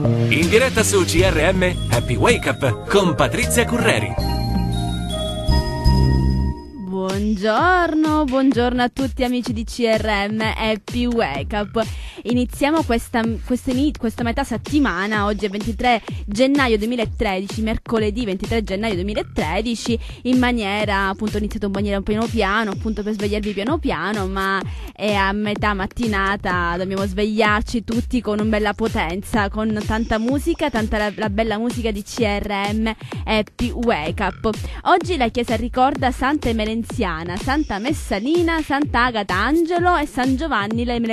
In diretta su CRM Happy Wake Up con Patrizia Curreri. Buongiorno a tutti amici di CRM Happy Wake Up. Iniziamo questa metà settimana, oggi è 23 gennaio 2013, mercoledì 23 gennaio 2013, in maniera, appunto, ho iniziato in maniera piano piano, appunto per svegliarvi piano piano, ma è a metà mattinata, dobbiamo svegliarci tutti con una bella potenza, con tanta musica, tanta la bella musica di CRM Happy Wake Up. Oggi la chiesa ricorda Santa Emerenziana, Santa Messalina, Santa Agata Angelo e San Giovanni le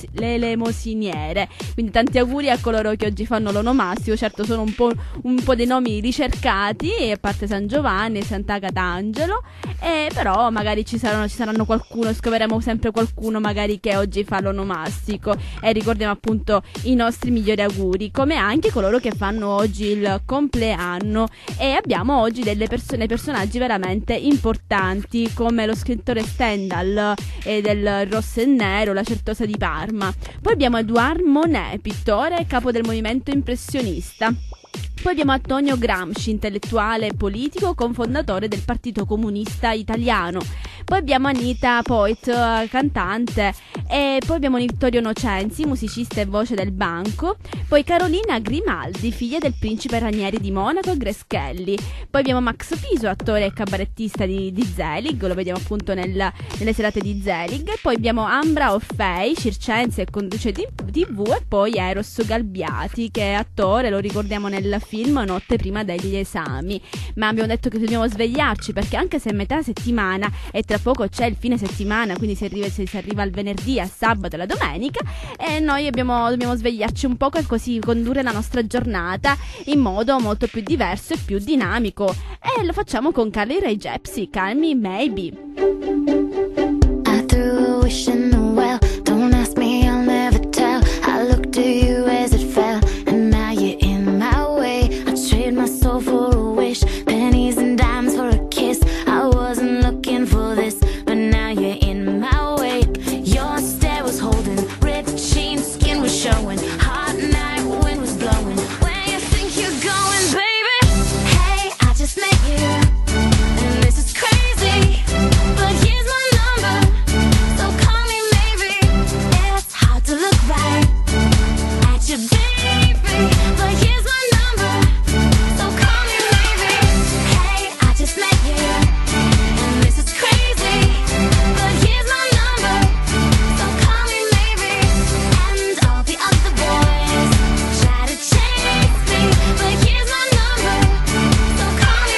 Elemosiniere. Quindi tanti auguri a coloro che oggi fanno l'onomastico. Certo sono un po' dei nomi ricercati, a parte San Giovanni e Santa Agata Angelo, però magari ci saranno qualcuno, scopriremo sempre qualcuno magari che oggi fa l'onomastico, e ricordiamo appunto i nostri migliori auguri, come anche coloro che fanno oggi il compleanno. E abbiamo oggi personaggi veramente importanti, come lo scrittore Stendhal del Rosso e Nero, La Certosa di Parma. Poi abbiamo Edouard Monet, pittore e capo del movimento impressionista. Poi abbiamo Antonio Gramsci, intellettuale e politico, cofondatore del Partito Comunista Italiano. Poi abbiamo Anita Poit, cantante. E poi abbiamo Vittorio Nocenzi, musicista e voce del banco. Poi Carolina Grimaldi, figlia del principe Ranieri di Monaco e Grace Kelly. Poi abbiamo Max Piso, attore e cabarettista di Zelig, lo vediamo appunto nelle serate di Zelig. E poi abbiamo Ambra Orfei, circense e conduce TV. E poi Eros Galbiati, che è attore, lo ricordiamo nel film Notte prima degli esami. Ma abbiamo detto che dobbiamo svegliarci, perché anche se è metà settimana e tra poco c'è il fine settimana, quindi si arriva al venerdì, al sabato e alla domenica, e noi dobbiamo svegliarci un po' e così condurre la nostra giornata in modo molto più diverso e più dinamico, e lo facciamo con Carly Rae Jepsen, Call Me Maybe. I threw a wish in the well, don't ask me, I'll never tell. I looked at you as it fell, and now you're in my way. I trade my soul for a wish, pennies and dimes for a kiss. I wasn't looking for this, but now you're in my way. Your stare was holding, ripped jeans, skin was showing. Hot night, wind was blowing. Where you think you're going, baby? Hey, I just met you, and this is crazy, but here's my number, so call me maybe. It's hard to look right at you, baby, but here's my number, so call me maybe. Hey, I just met you, and this is crazy, but here's my number, so call me maybe. And all the other boys try to chase me, but here's my number, so call me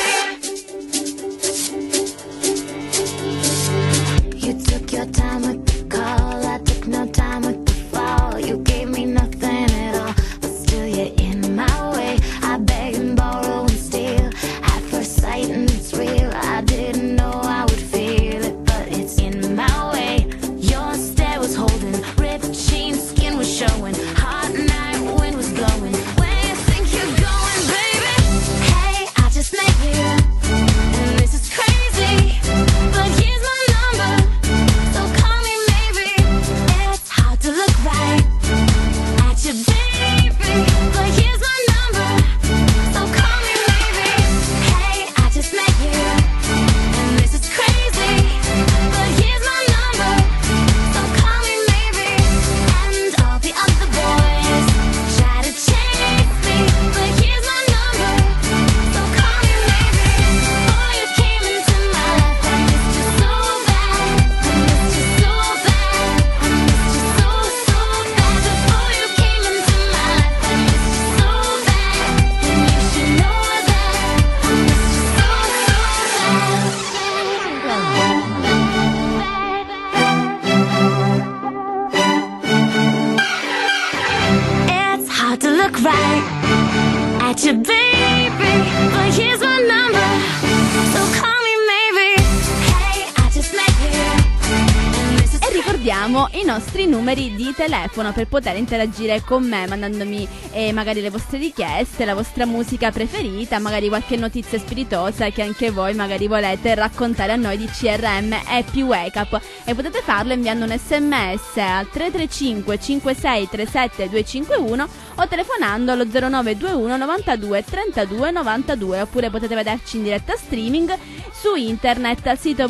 maybe. You took your time with the call, I took no time with the fall. You gave me nothing at all, but still you're in my way. I beg and borrow and steal at first sight, and it's real. I didn't know I would feel it, but it's in my way. Your stare was holding, ripped jeans, skin was showing. Hot night, wind was blowing. Where you think you're going, baby? Hey, I just met you, and this is crazy, but here's my number, so call me maybe. It's hard to look right at you, baby, but here's my number, so call me maybe. Hey, I just met you, and this is crazy, but here's my number, so call me maybe. And all the other boys try to chase me, but here's my number, so call me maybe. Before you came into my life, I missed you so bad, I missed you so bad, I missed you so, so bad. Before you came into my life, I missed you so bad, and you should know that I missed you so, It's hard to look right at you, baby, but here's my number, so call me maybe. Hey, I just met you, and this is ricordiamo i nostri numeri di telefono per poter interagire con me, mandandomi magari le vostre richieste, la vostra musica preferita, magari qualche notizia spiritosa che anche voi magari volete raccontare a noi di CRM Happy Wake Up, e potete farlo inviando un SMS al 335 56 37 251 o telefonando allo 0921 92 32 92, oppure potete vederci in diretta streaming su internet al sito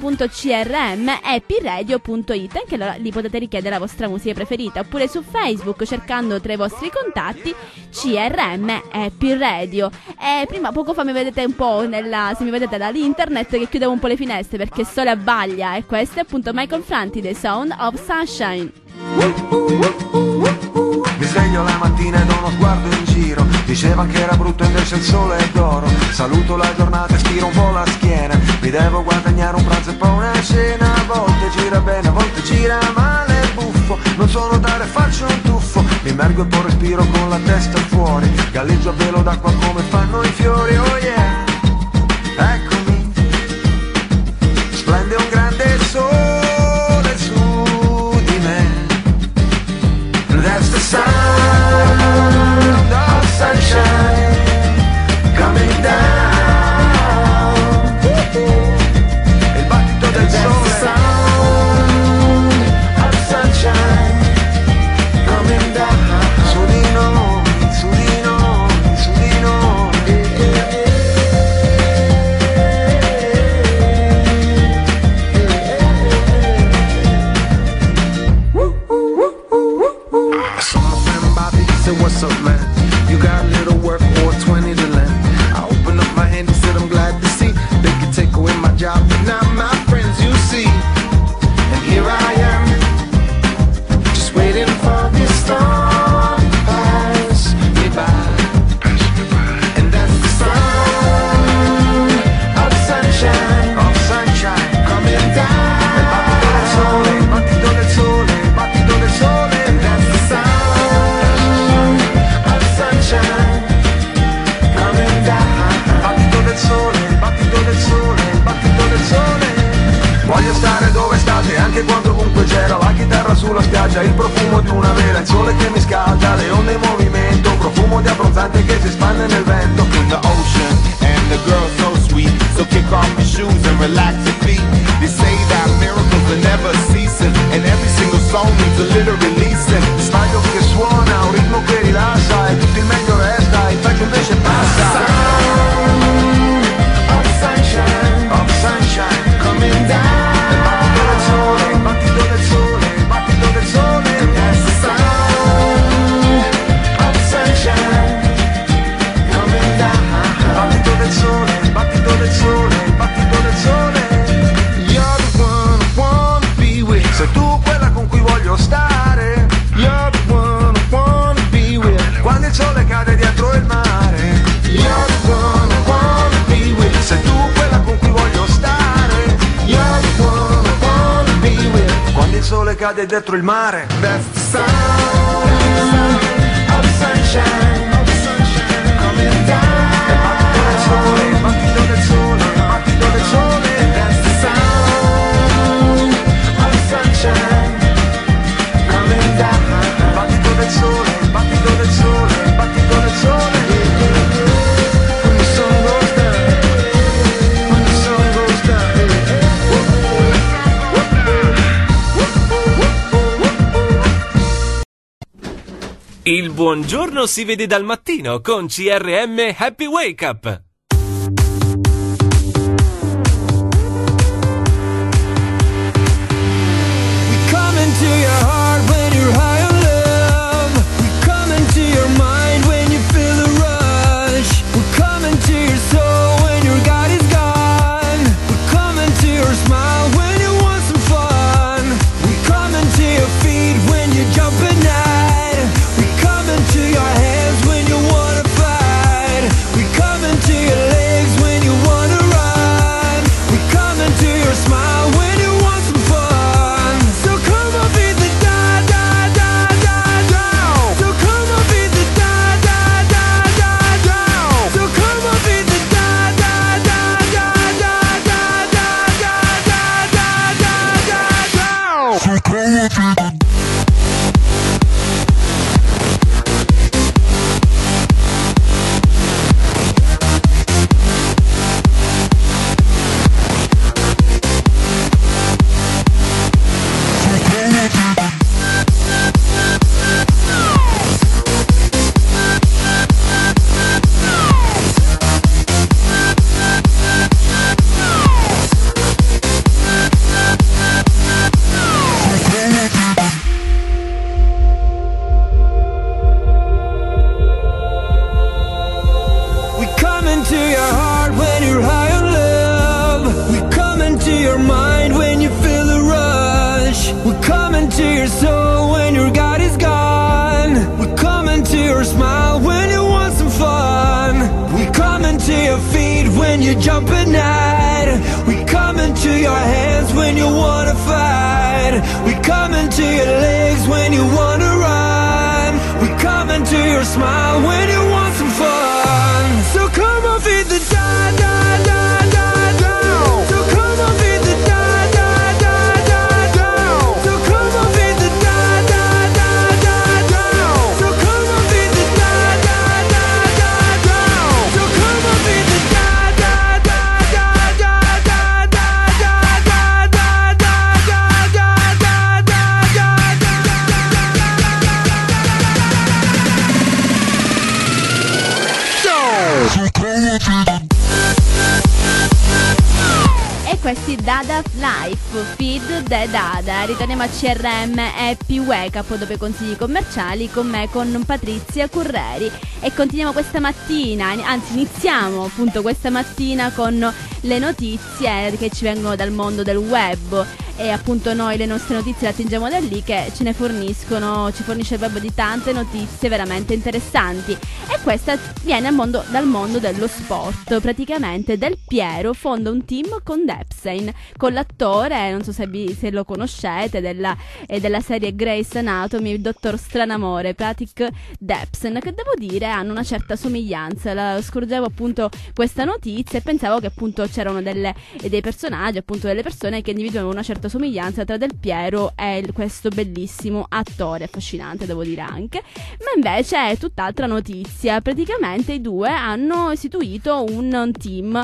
www.crmhappyradio.it, anche allora lì potete richiedere la vostra musica preferita, oppure su Facebook cercando tra i vostri contatti CRM Happy Radio. E prima poco fa mi vedete un po' se mi vedete dall'internet che chiudevo un po' le finestre perché il sole abbaglia, e questo è appunto Michael Franti, The Sound of Sunshine. Mi sveglio la mattina e do uno sguardo in giro. Diceva che era brutto invece il sole è d'oro. Saluto la giornata e stiro un po' la schiena. Mi devo guadagnare un pranzo e poi una cena. A volte gira bene, a volte gira male, è buffo. Non so nuotare, faccio un tuffo. Mi immergo e poi respiro con la testa fuori. Galleggio a velo d'acqua come fanno i fiori. Oh yeah, eccomi. Splende un grande sole su di me. That's the sound of sunshine coming down. Il battito del sole. That's the sound of sunshine coming down. Su di noi, su di noi, su di noi. Said, what's up, man? You got a little work or 20 to lend. I opened up my hand and said, I'm glad to see they could take away my job, but not my friends, you see. And here I am, just waiting for this storm to pass me by. And that's the sound of sunshine, coming down. Il battito del sole, il battito del sole, il battito del sole. And that's the sound coming down. Battito del sole, battito del sole, battito del sole. Voglio stare dove state, anche quando ovunque c'era la chitarra sulla spiaggia, il profumo di una vela, il sole che mi scalda, le onde in movimento, profumo di abbronzante che si spande nel vento. In the ocean, and the girl so sweet, so kick off your shoes and relax your feet. They say that miracles are never ceasing, and every single song needs a little releasing. Sbaglio che suona, un ritmo che rilassa, e tutto il meglio resta, il peggio invece passa. Of sunshine, coming down. Il battito del sole, il battito del sole, il battito del sole. And that's the sound of sunshine coming down. Il battito del sole, il battito del sole, il battito del sole. You're the one I wanna be with. Sei tu quella con cui voglio stare. You're the one I wanna be with. Quando il sole cade dietro il mare. You're the one I wanna be with. Sei tu quella con cui voglio stare. You're the one I wanna be with. Quando il sole cade dietro il mare. That's the sound of sunshine coming down. Il battito del sole, il battito del sole, il battito del sole. That's the sound of sunshine coming down. Il battito del sole, il battito del sole, il battito del sole. When the sun goes down, when the sun goes down. Il buongiorno si vede dal mattino con CRM Happy Wake Up. We come into your heart when you're high on love. We come into your mind when you feel the rush. We come into your soul when your God is gone. We come into your smile when you want some fun. We come into your feet when you jump at night. We come into your hands when you wanna fight. We come into your soul when your God is gone. We come into your smile when you want some fun. We come into your feet when you jump at night. We come into your hands when you wanna fight. We come into your legs when you wanna run. We come into your smile when you want some fun. So come on, feed the da da da da down. So come on, feed the da da da da down. So come on, feed the da da da da down. So come on, feed the da da da da down. So come on, feed the da da da da da da da da da da da E questi Dada Life, Feed the Dada. Ritorniamo a CRM Happy Wake Up, dopo i consigli commerciali, con me, con Patrizia Curreri. E continuiamo questa mattina, anzi iniziamo appunto questa mattina con le notizie che ci vengono dal mondo del web. E appunto noi le nostre notizie le attingiamo da lì, che ci fornisce il web di tante notizie veramente interessanti. E questa viene dal mondo dello sport. Praticamente Del Piero fonda un team con Debsen, con l'attore, non so se lo conoscete, della serie Grey's Anatomy, il dottor Stranamore, Patrick Debsen, che devo dire hanno una certa somiglianza. Scorgevo appunto questa notizia e pensavo che appunto c'erano dei personaggi, appunto delle persone che individuavano una certa somiglianza tra Del Piero e questo bellissimo attore, affascinante devo dire anche. Ma invece è tutt'altra notizia. Praticamente i due hanno istituito un team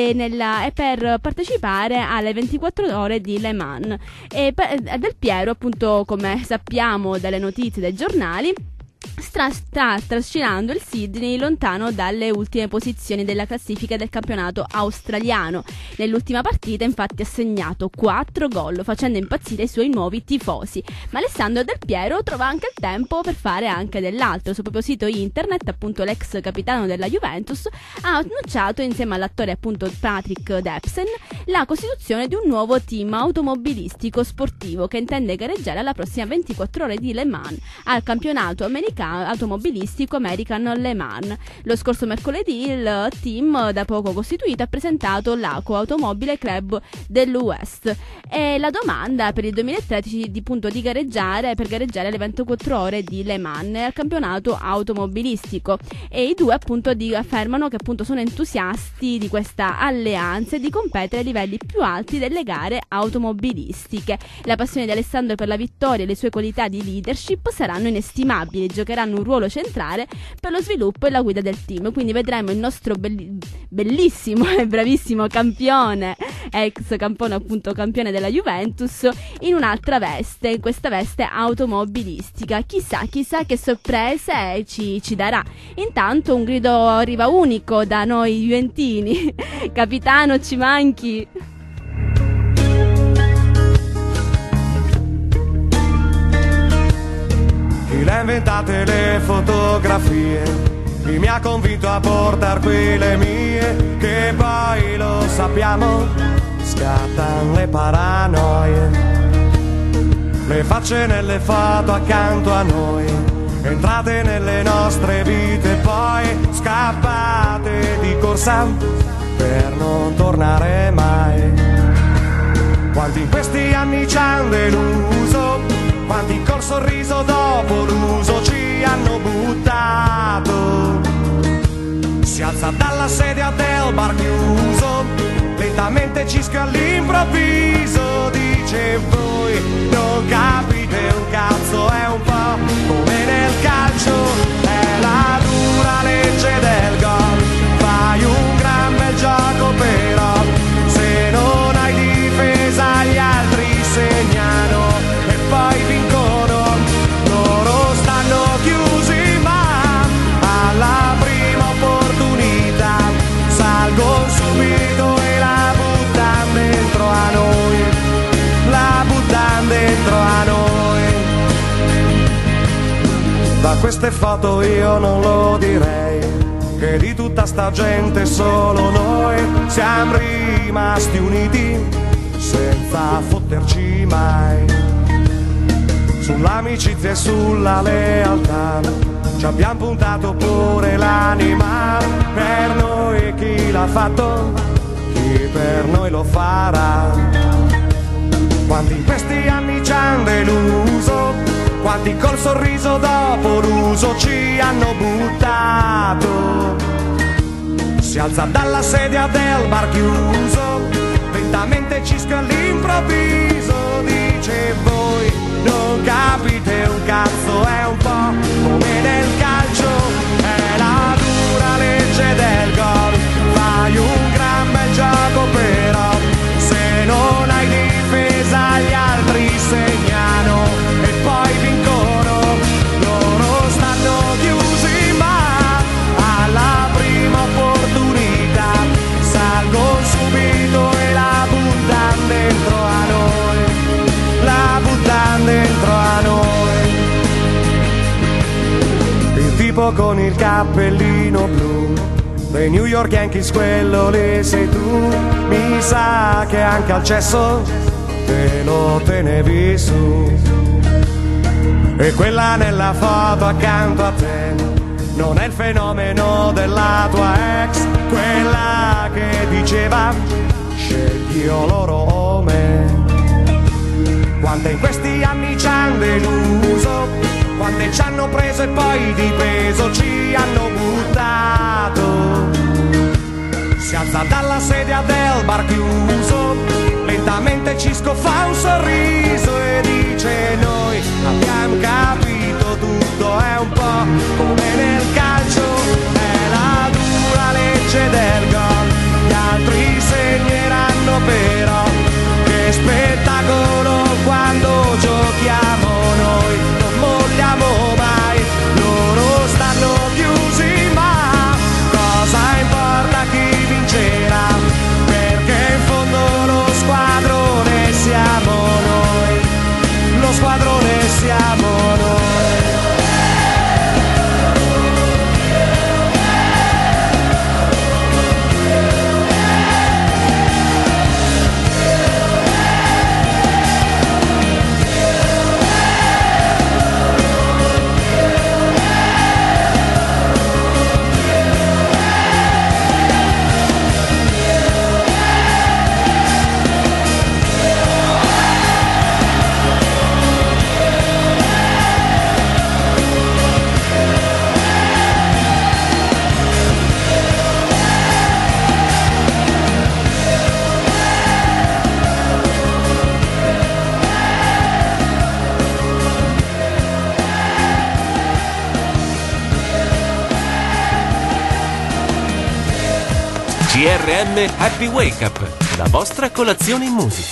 per partecipare alle 24 ore di Le Mans. E Del Piero, appunto, come sappiamo dalle notizie dei giornali, sta trascinando il Sydney lontano dalle ultime posizioni della classifica del campionato australiano. Nell'ultima partita infatti ha segnato 4 gol, facendo impazzire i suoi nuovi tifosi. Ma Alessandro Del Piero trova anche il tempo per fare anche dell'altro. Sul proprio sito internet, appunto, l'ex capitano della Juventus ha annunciato, insieme all'attore appunto Patrick Debsen, la costituzione di un nuovo team automobilistico sportivo che intende gareggiare alla prossima 24 ore di Le Mans al campionato automobilistico American Le Mans. Lo scorso mercoledì il team, da poco costituito, ha presentato l'Aco Automobile Club dell'West e la domanda per il 2013 di gareggiare alle 24 ore di Le Mans al campionato automobilistico. E i due appunto affermano che appunto sono entusiasti di questa alleanza e di competere ai livelli più alti delle gare automobilistiche. La passione di Alessandro per la vittoria e le sue qualità di leadership saranno inestimabili, giocheranno un ruolo centrale per lo sviluppo e la guida del team. Quindi vedremo il nostro bellissimo e bravissimo campione, ex campione della Juventus, in un'altra veste, in questa veste automobilistica. Chissà che sorprese ci darà. Intanto un grido arriva unico da noi juventini. Capitano, ci manchi. Chi le ha inventate le fotografie, chi mi ha convinto a portar qui le mie, che poi lo sappiamo, scattano le paranoie, le facce nelle foto accanto a noi, entrate nelle nostre vite, poi scappate di corsa per non tornare mai. Quanti in questi anni ci hanno deluso, quanti col sorriso dopo l'uso ci hanno buttato. Si alza dalla sedia del bar chiuso, lentamente cischia all'improvviso, dice: voi non capite un cazzo, è un po' come nel calcio, è la dura legge del gol, fai un gran bel gioco però se non hai difesa gli altri segnano e poi vincono, loro stanno chiusi ma alla prima opportunità salgono subito e la buttano dentro a noi, la buttano dentro a noi. Da queste foto io non lo direi, che di tutta sta gente solo noi siamo rimasti uniti senza fotterci mai. sull'amicizia e sulla lealtà. Ci abbiamo puntato pure l'anima, per noi chi l'ha fatto, chi per noi lo farà. Quanti in questi anni ci hanno deluso, quanti col sorriso dopo l'uso ci hanno buttato. Si alza dalla sedia del bar chiuso, lentamente cisca all'improvviso, dice voi non capite un cazzo, è un po' come nel calcio, è la dura legge del gol, fai un gran bel gioco però, se non hai difesa gli altri segnano e poi vincono, loro stanno chiusi ma alla prima opportunità salgono subito e la buttano dentro a noi, la buttano dentro a noi. Il tipo con il cappellino blu dei New York Yankees, quello lì sei tu, mi sa che anche al cesso te lo tenevi su. E quella nella foto accanto a te non è il fenomeno della tua ex, quella che diceva scegli io loro o me. Quante in questi anni ci hanno deluso, quante ci hanno preso e poi di peso ci hanno buttato. Si alza dalla sedia del bar chiuso, lentamente Cisco fa un sorriso e dice noi abbiamo capito tutto, è un po' come nel calcio, è la dura legge del gol, gli altri segneranno però, che spettacolo quando giochiamo noi, non molliamo mai, loro stanno chiusi ma cosa importa chi vincerà, perché in fondo lo squadrone siamo noi, lo squadrone siamo noi. GRM Happy Wake Up, la vostra colazione in musica.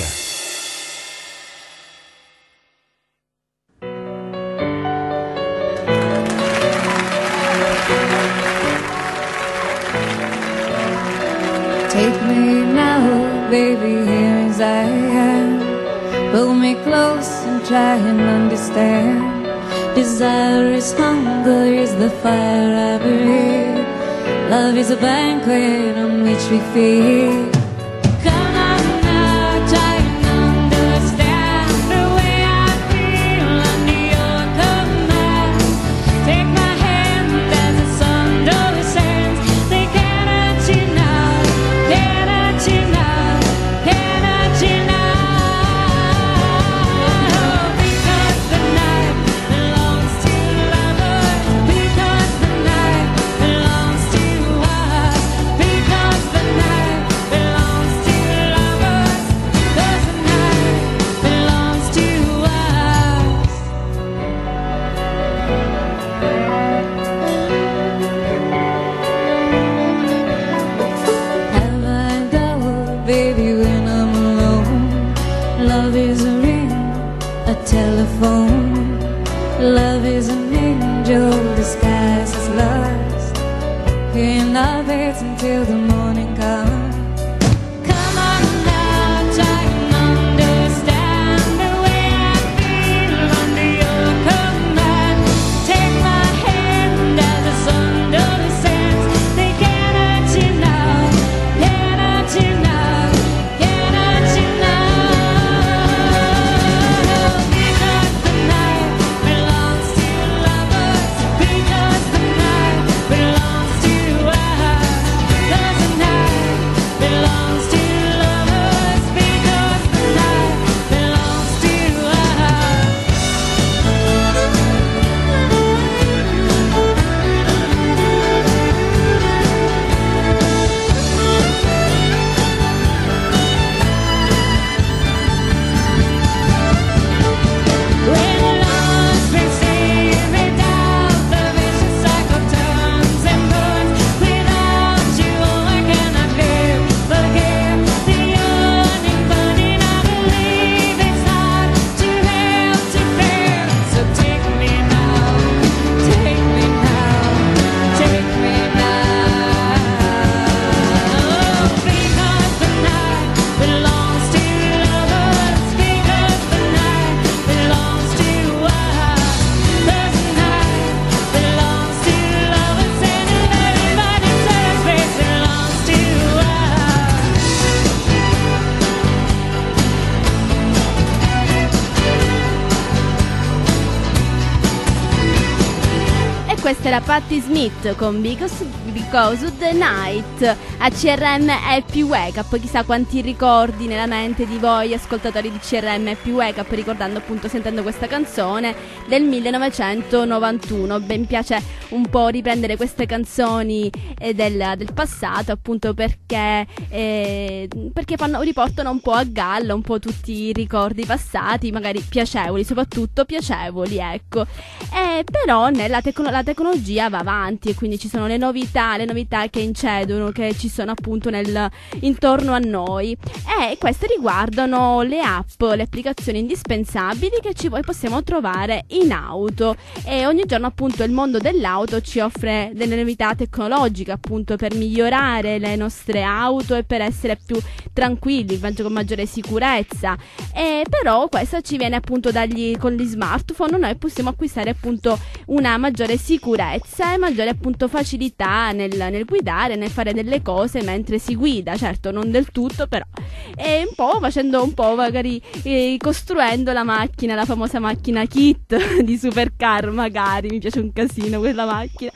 Take me now, baby, here as I am. Pull me close and try and understand. Desire is hunger, is the fire I breathe. Love is a banquet on which we feed. Come on now, try and understand the way I feel under your command. Take my hand as the sun descends. They cannot you now, cannot you now, cannot you now. Because the night belongs to lovers. Because the night belongs to us. Because the night belongs to lovers. Because the night belongs to us. Have I doubt, baby, when I'm alone? Love is a ring, a telephone. Love is an angel disguised as lust. In love it's until the morning comes. Come on now, try and understand the way I feel under your command. Take my hand as the sun descends. They cannot you now, cannot you now, cannot you now. Because the night Questa era Patti Smith con Because of the Night. A CRM Happy Wake Up. Chissà quanti ricordi nella mente di voi ascoltatori di CRM Happy Wake Up, ricordando appunto, sentendo questa canzone del 1991. Ben piace un po' riprendere queste canzoni del passato, appunto perché riportano un po' a galla un po' tutti i ricordi passati, magari piacevoli, soprattutto piacevoli, ecco. Però la tecnologia va avanti e quindi ci sono le novità che incidono, che ci sono appunto intorno a noi, e queste riguardano le app, le applicazioni indispensabili che poi possiamo trovare in auto, e ogni giorno appunto il mondo dell'auto ci offre delle novità tecnologiche appunto per migliorare le nostre auto e per essere più tranquilli, con maggiore sicurezza. E però questo ci viene appunto con gli smartphone, noi possiamo acquistare appunto una maggiore sicurezza e maggiore appunto facilità nel guidare, nel fare delle cose mentre si guida, certo non del tutto, però e un po' facendo un po' magari costruendo la macchina, la famosa macchina kit di Supercar, magari mi piace un casino quella macchina,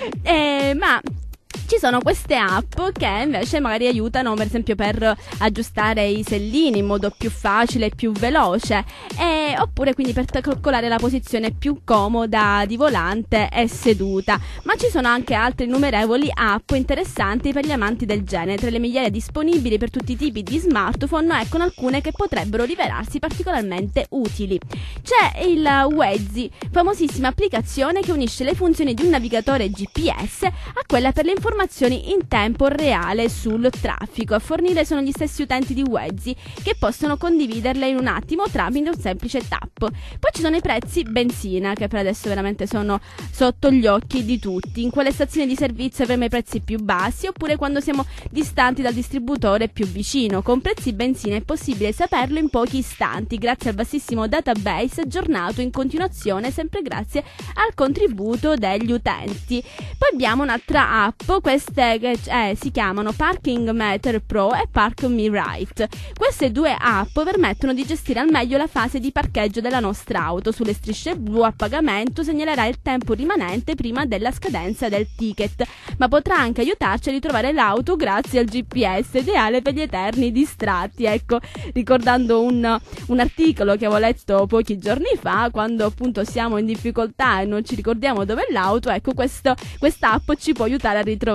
ma ci sono queste app che invece magari aiutano, per esempio, per aggiustare i sellini in modo più facile e più veloce, oppure quindi per calcolare la posizione più comoda di volante e seduta. Ma ci sono anche altre innumerevoli app interessanti per gli amanti del genere. Tra le migliaia disponibili per tutti i tipi di smartphone, ecco alcune che potrebbero rivelarsi particolarmente utili. C'è il Waze, famosissima applicazione che unisce le funzioni di un navigatore GPS a quella per le informazioni in tempo reale sul traffico. A fornire sono gli stessi utenti di Waze, che possono condividerle in un attimo tramite un semplice tap. Poi ci sono i prezzi benzina, che per adesso veramente sono sotto gli occhi di tutti. In quelle stazioni di servizio avremo i prezzi più bassi, oppure quando siamo distanti dal distributore più vicino. Con prezzi benzina è possibile saperlo in pochi istanti, grazie al vastissimo database aggiornato in continuazione, sempre grazie al contributo degli utenti. Poi abbiamo un'altra app, queste che si chiamano Parking Meter Pro e Park Me Right. Queste due app permettono di gestire al meglio la fase di parcheggio della nostra auto. Sulle strisce blu a pagamento segnalerà il tempo rimanente prima della scadenza del ticket, ma potrà anche aiutarci a ritrovare l'auto grazie al GPS, ideale per gli eterni distratti. Ecco, ricordando un articolo che avevo letto pochi giorni fa, quando appunto siamo in difficoltà e non ci ricordiamo dove è l'auto, ecco questa app ci può aiutare a ritrovarla.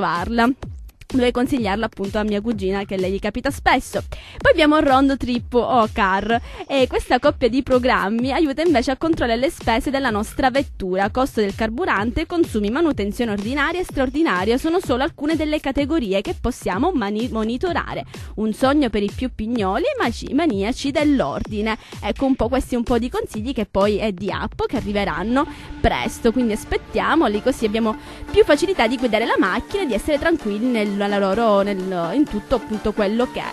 Dovrei consigliarla appunto a mia cugina, che lei gli capita spesso. Poi abbiamo Round Trip o Car, e questa coppia di programmi aiuta invece a controllare le spese della nostra vettura. Costo del carburante, consumi, manutenzione ordinaria e straordinaria sono solo alcune delle categorie che possiamo monitorare. Un sogno per i più pignoli e maniaci dell'ordine. Ecco un po' questi un po' di consigli che poi è di app che arriveranno presto, quindi aspettiamoli, così abbiamo più facilità di guidare la macchina e di essere tranquilli in tutto appunto quello che è.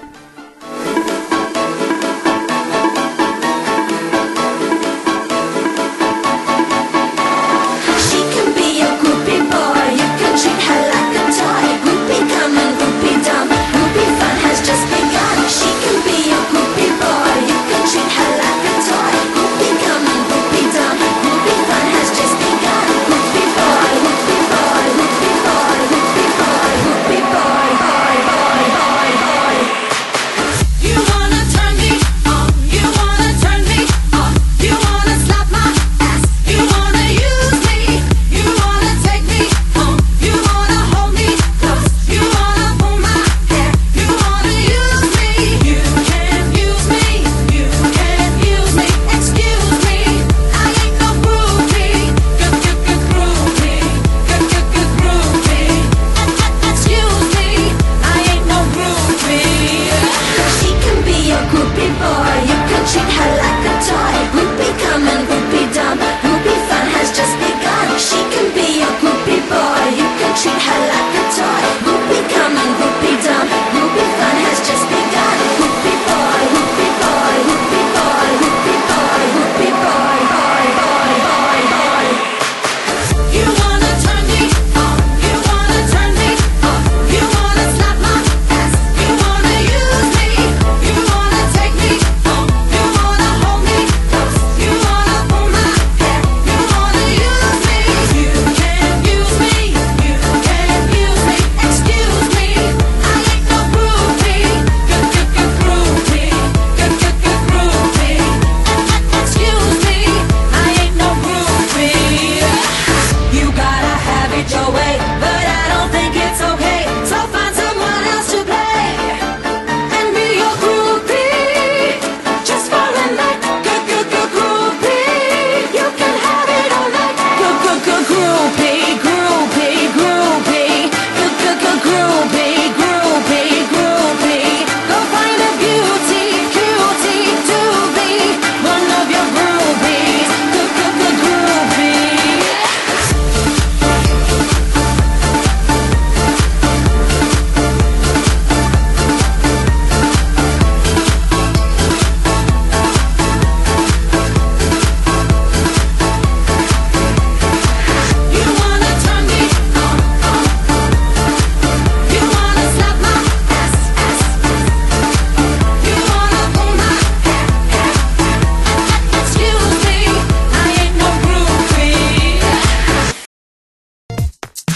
She can be a groupie boy, you can treat her like a toy. Groupie come and groupie dumb, groupie fun has just begun. She can be a groupie boy, you can treat her like a toy. Groupie come and groupie dumb, groupie fun has just begun. Groupie boy, groupie boy, groupie boy, groupie boy, groupie boy, boy, boy, boy, boy.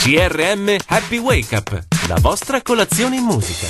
CRM Happy Wake Up, la vostra colazione in musica.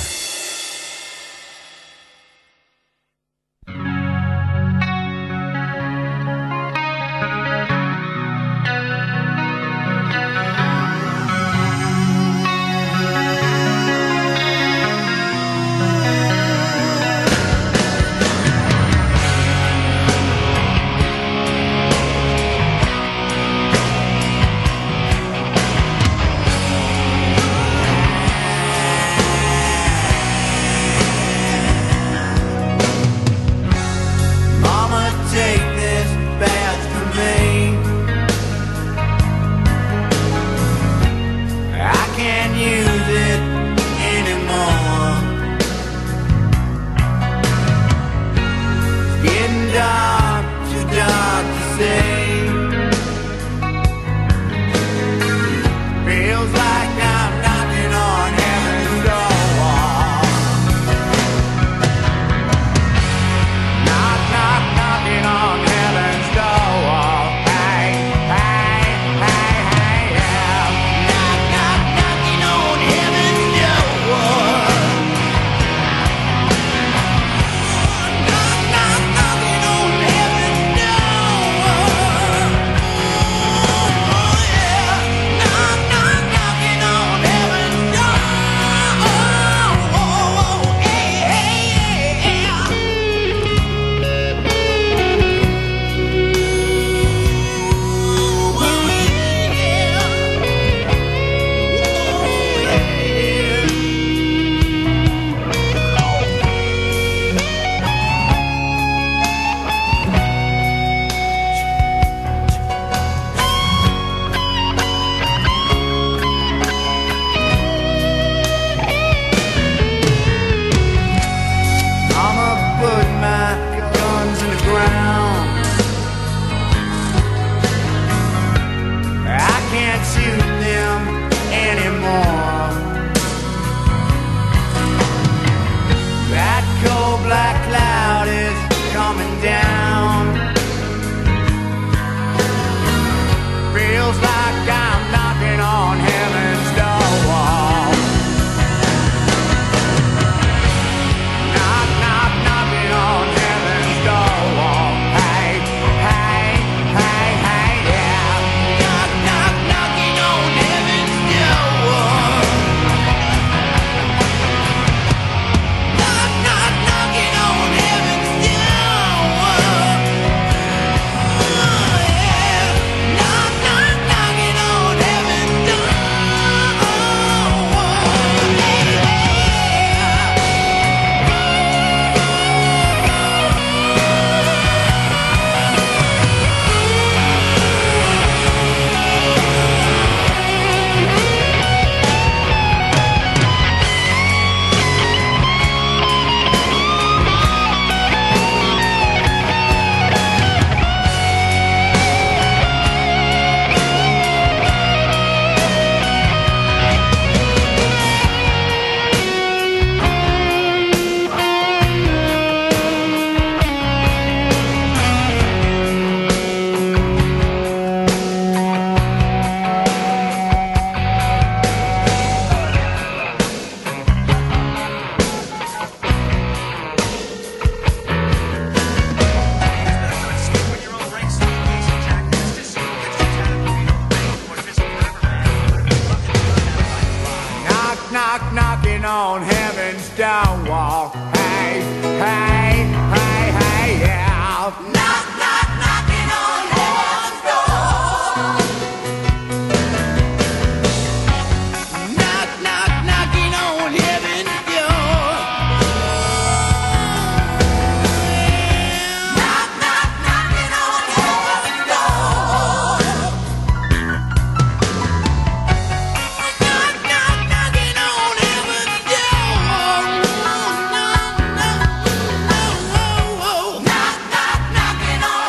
knocking on heaven's down wall. Hey, hey, hey, hey, yeah. Knock, knock, knocking on heaven's door. Knock, knock, knocking on heaven's door. Knock, knock, knocking on heaven's door. Knock, knock, knocking on heaven's door. Knock, knock, knocking on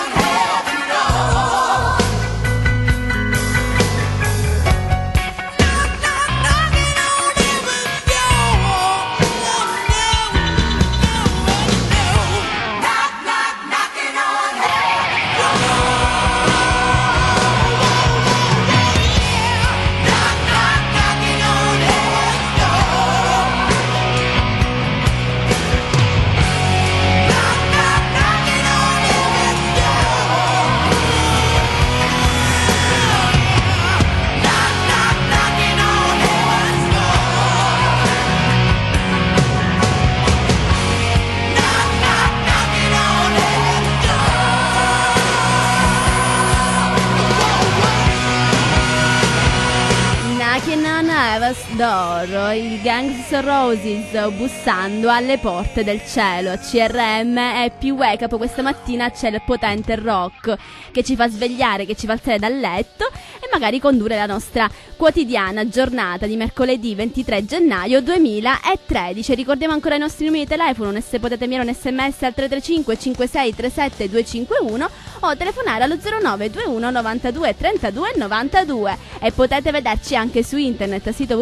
Heaven's Door, i Gangs Roses bussando alle porte del cielo. CRM Happy Wake Up, questa mattina c'è il potente rock che ci fa svegliare, che ci fa alzare dal letto e magari condurre la nostra quotidiana giornata di mercoledì 23 gennaio 2013. Ricordiamo ancora i nostri numeri di telefono, se potete inviare un sms al 335 56 37 251 o telefonare allo 0921 92 32 92 e potete vederci anche su internet, sito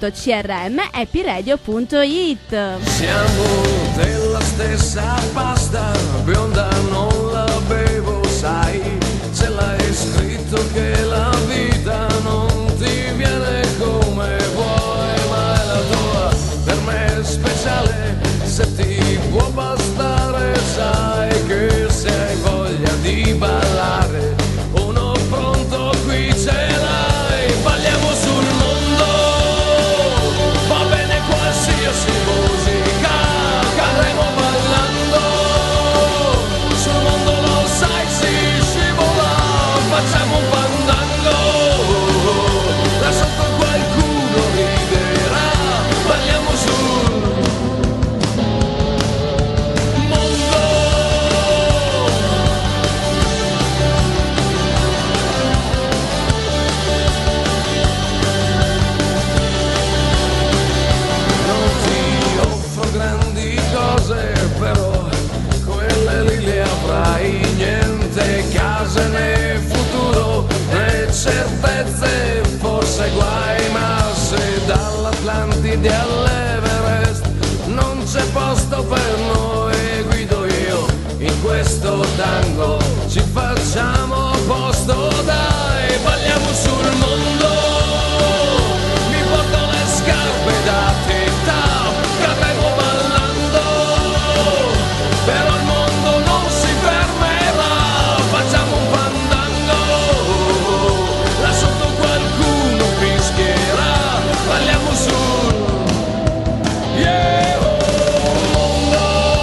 www.crmhappyradio.it. Siamo della stessa pasta, bionda non la bevo, sai, ce l'hai scritto che la vita non ti viene come vuoi, ma è la tua, per me è speciale, se ti può bastare, sai che se hai voglia di ballare, uno pronto qui ce l'hai, balliamo sul mondo, va bene qualsiasi musica, cadremo ballando, sul mondo lo sai si scivola, facciamo un fandango, là sotto qualcuno riderà, balliamo sul mondo. Non ti offro grandi cose, però quelle lì le avrai, niente case né futuro né certezze, forse guai, ma se dall'Atlantide all'Everest non c'è posto per noi, guido io in questo tango, ci facciamo posto, dai, balliamo sul mondo, mi porto le scarpe da tita, cadremo ballando, però il mondo non si fermerà, facciamo un fandango, là sotto qualcuno fischierà, balliamo sul yeah, mondo.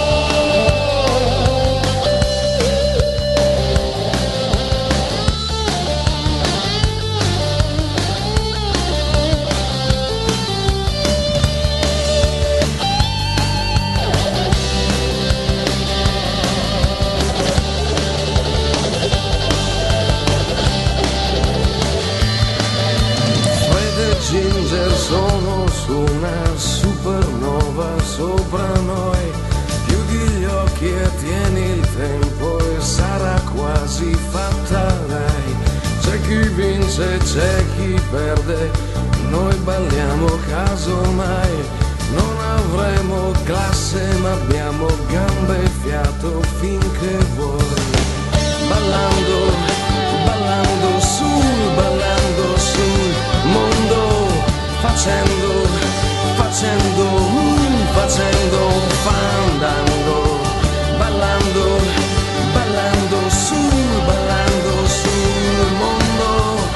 Fred e Ginger sono su una supernova sopra noi, chiudi gli occhi e tieni il tempo e sarà quasi fatta, dai, c'è chi vince, c'è chi perde, noi balliamo casomai, non avremo classe ma abbiamo gambe e fiato finché vuoi, ballando, ballando sul mondo, facendo un fandango, ballando sul mondo,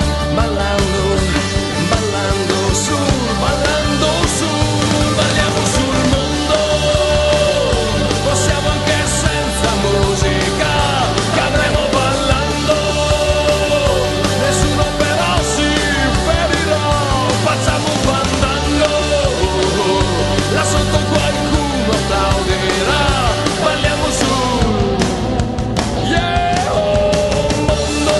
balliamo sul mondo, possiamo anche senza musica, cadremo ballando, nessuno però si ferirà, facciamo un fandango, là sotto qualcuno applaudirà, balliamo sul yeah, mondo.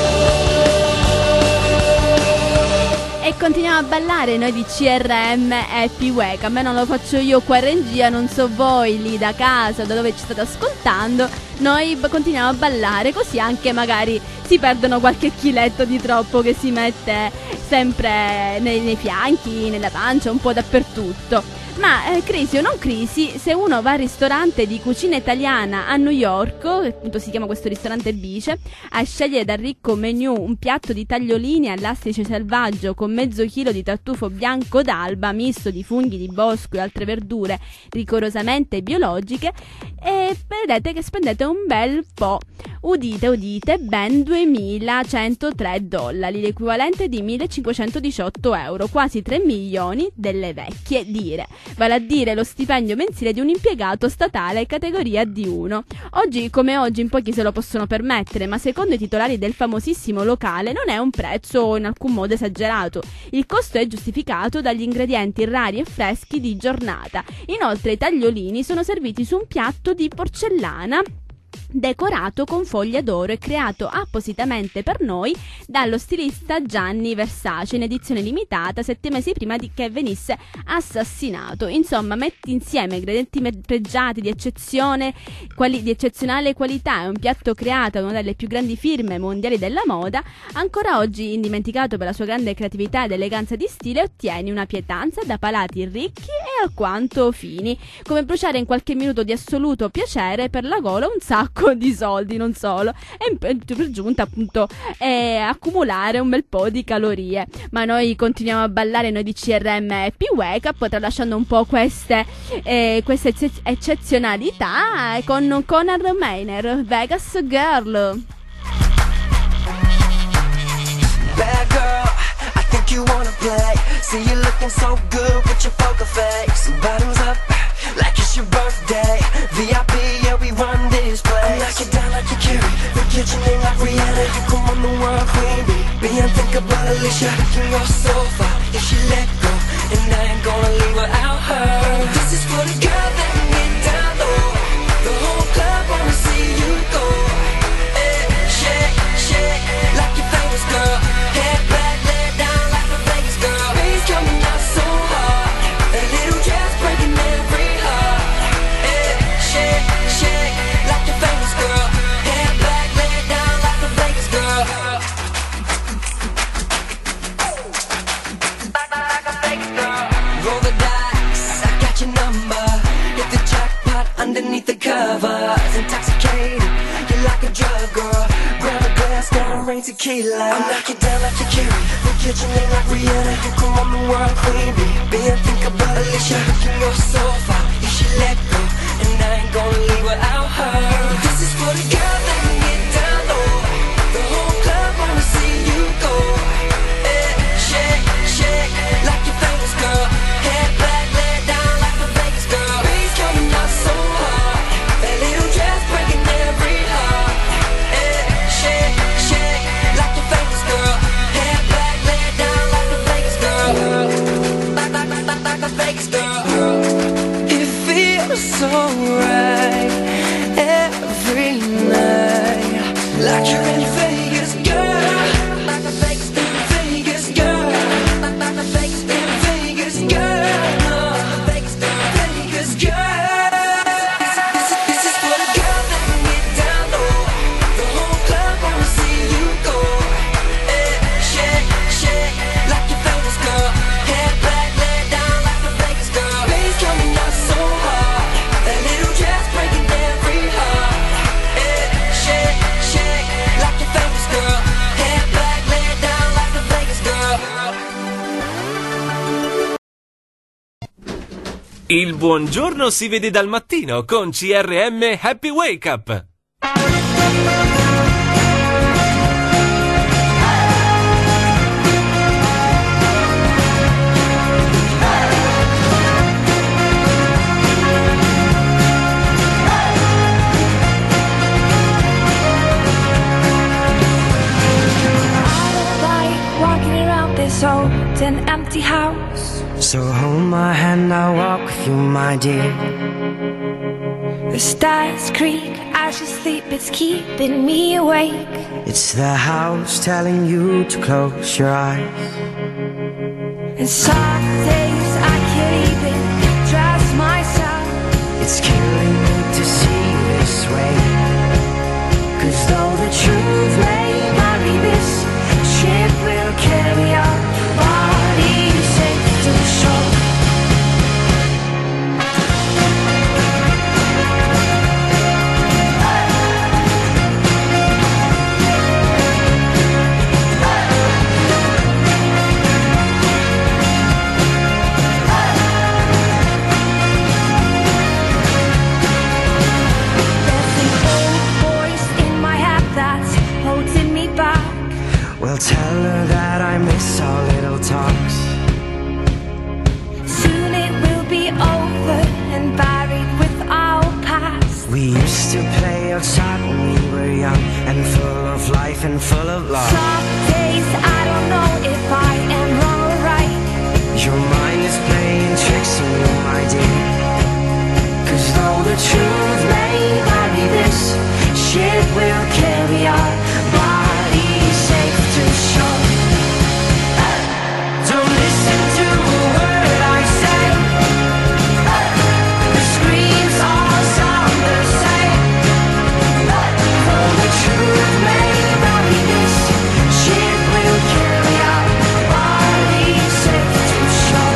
E continuiamo a ballare noi di CRM Happy Wake. A me non lo faccio io qua in regia, non so voi lì da casa, da dove ci state ascoltando. Noi continuiamo a ballare, così anche magari si perdono qualche chiletto di troppo che si mette sempre nei fianchi, nella pancia, un po' dappertutto. Ma crisi o non crisi, se uno va al ristorante di cucina italiana a New York, che appunto si chiama questo ristorante Bice, a scegliere dal ricco menù un piatto di tagliolini all'astice selvaggio con mezzo chilo di tartufo bianco d'alba misto di funghi di bosco e altre verdure rigorosamente biologiche, e vedete che spendete un bel po'. udite udite, ben $2.103, l'equivalente di 1.518 euro, quasi 3 milioni delle vecchie lire, vale a dire lo stipendio mensile di un impiegato statale categoria D1. Oggi come oggi in pochi se lo possono permettere, ma secondo i titolari del famosissimo locale non è un prezzo in alcun modo esagerato. Il costo è giustificato dagli ingredienti rari e freschi di giornata. Inoltre i tagliolini sono serviti su un piatto di porcellana decorato con foglie d'oro e creato appositamente per noi dallo stilista Gianni Versace in edizione limitata 7 mesi prima di che venisse assassinato. Insomma, metti insieme ingredienti pregiati di eccezionale qualità e un piatto creato da una delle più grandi firme mondiali della moda, ancora oggi indimenticato per la sua grande creatività ed eleganza di stile, ottieni una pietanza da palati ricchi e alquanto fini, come bruciare in qualche minuto di assoluto piacere per la gola un sacco di soldi, non solo, e per giunta appunto accumulare un bel po' di calorie. Ma noi continuiamo a ballare, noi di CRM Happy Wake Up, tralasciando un po' queste eccezionalità con Conor Maynard, Vegas Girl. Bad girl, I think you wanna play. See you looking so good with your poker face. Bottoms up, like it's your birthday. VIP, yeah, we run this place. I knock you down like you carry the kitchen ain't like Rihanna. You come on the world queen. Be unthinkable, Alicia. King your sofa, if she let go, and I ain't gonna leave without her. This is for the girl that can get down low. The whole club wanna see you go. Shake, shake, like your famous girl. Head back, lay down like a Vegas girl. Bass coming out so hard, that little dress breaking every heart. Shake, shake, like your famous girl. Head back, lay down like a Vegas girl. Like a Vegas girl. Roll the dice, I got your number. Hit the jackpot underneath the covers. Intoxicated, you're like a drug girl. Grab a glass, now rain tequila. I'll knock you down like you carry the kitchen ain't like Rihanna. You come on the world queen. Be unthinkable, Alicia. King your sofa, if she let go, and I ain't gonna leave without her. This is for the girl that can get down low. The whole club wanna see you go. Shake, shake, like your famous girl. Head back, lay down like a Vegas girl. Bass coming out so hard, that little dress breaking every heart. Shake, shake, like your famous girl. Head back, lay down like a Vegas girl. Like a Vegas girl. It feels so right every night, like you're in Vegas, girl. Like a Vegas, Vegas girl. Like a Vegas, Vegas girl. Vegas, Vegas girl. This is for the girl that can get down low. The whole club wanna see you go. Shake, shake, like your famous girl. Head back, lay down like a Vegas girl. Bass coming out so hard, that little dress breaking every heart. Shake, shake, like your famous girl. Head back, lay down like a Vegas girl. Il buongiorno si vede dal mattino con CRM Happy Wake Up. Walking around this old and empty house. So hold my hand, I'll walk with you, my dear. The stars creak as you sleep, it's keeping me awake. It's the house telling you to close your eyes. And some days I can't even trust myself. It's killing me to see you this way. 'Cause though the truth may vary, this ship will carry our bodies safe to the shore. play outside when we were young and full of life and full of love. Some days I don't know if I am wrong or right. Your mind is playing tricks on you, my dear. 'Cause though the truth may vary, this ship will carry our bodies safe to shore. Don't listen to a word I say. The screams all sound the same. Though the truth may vary, this ship will carry our bodies safe to shore.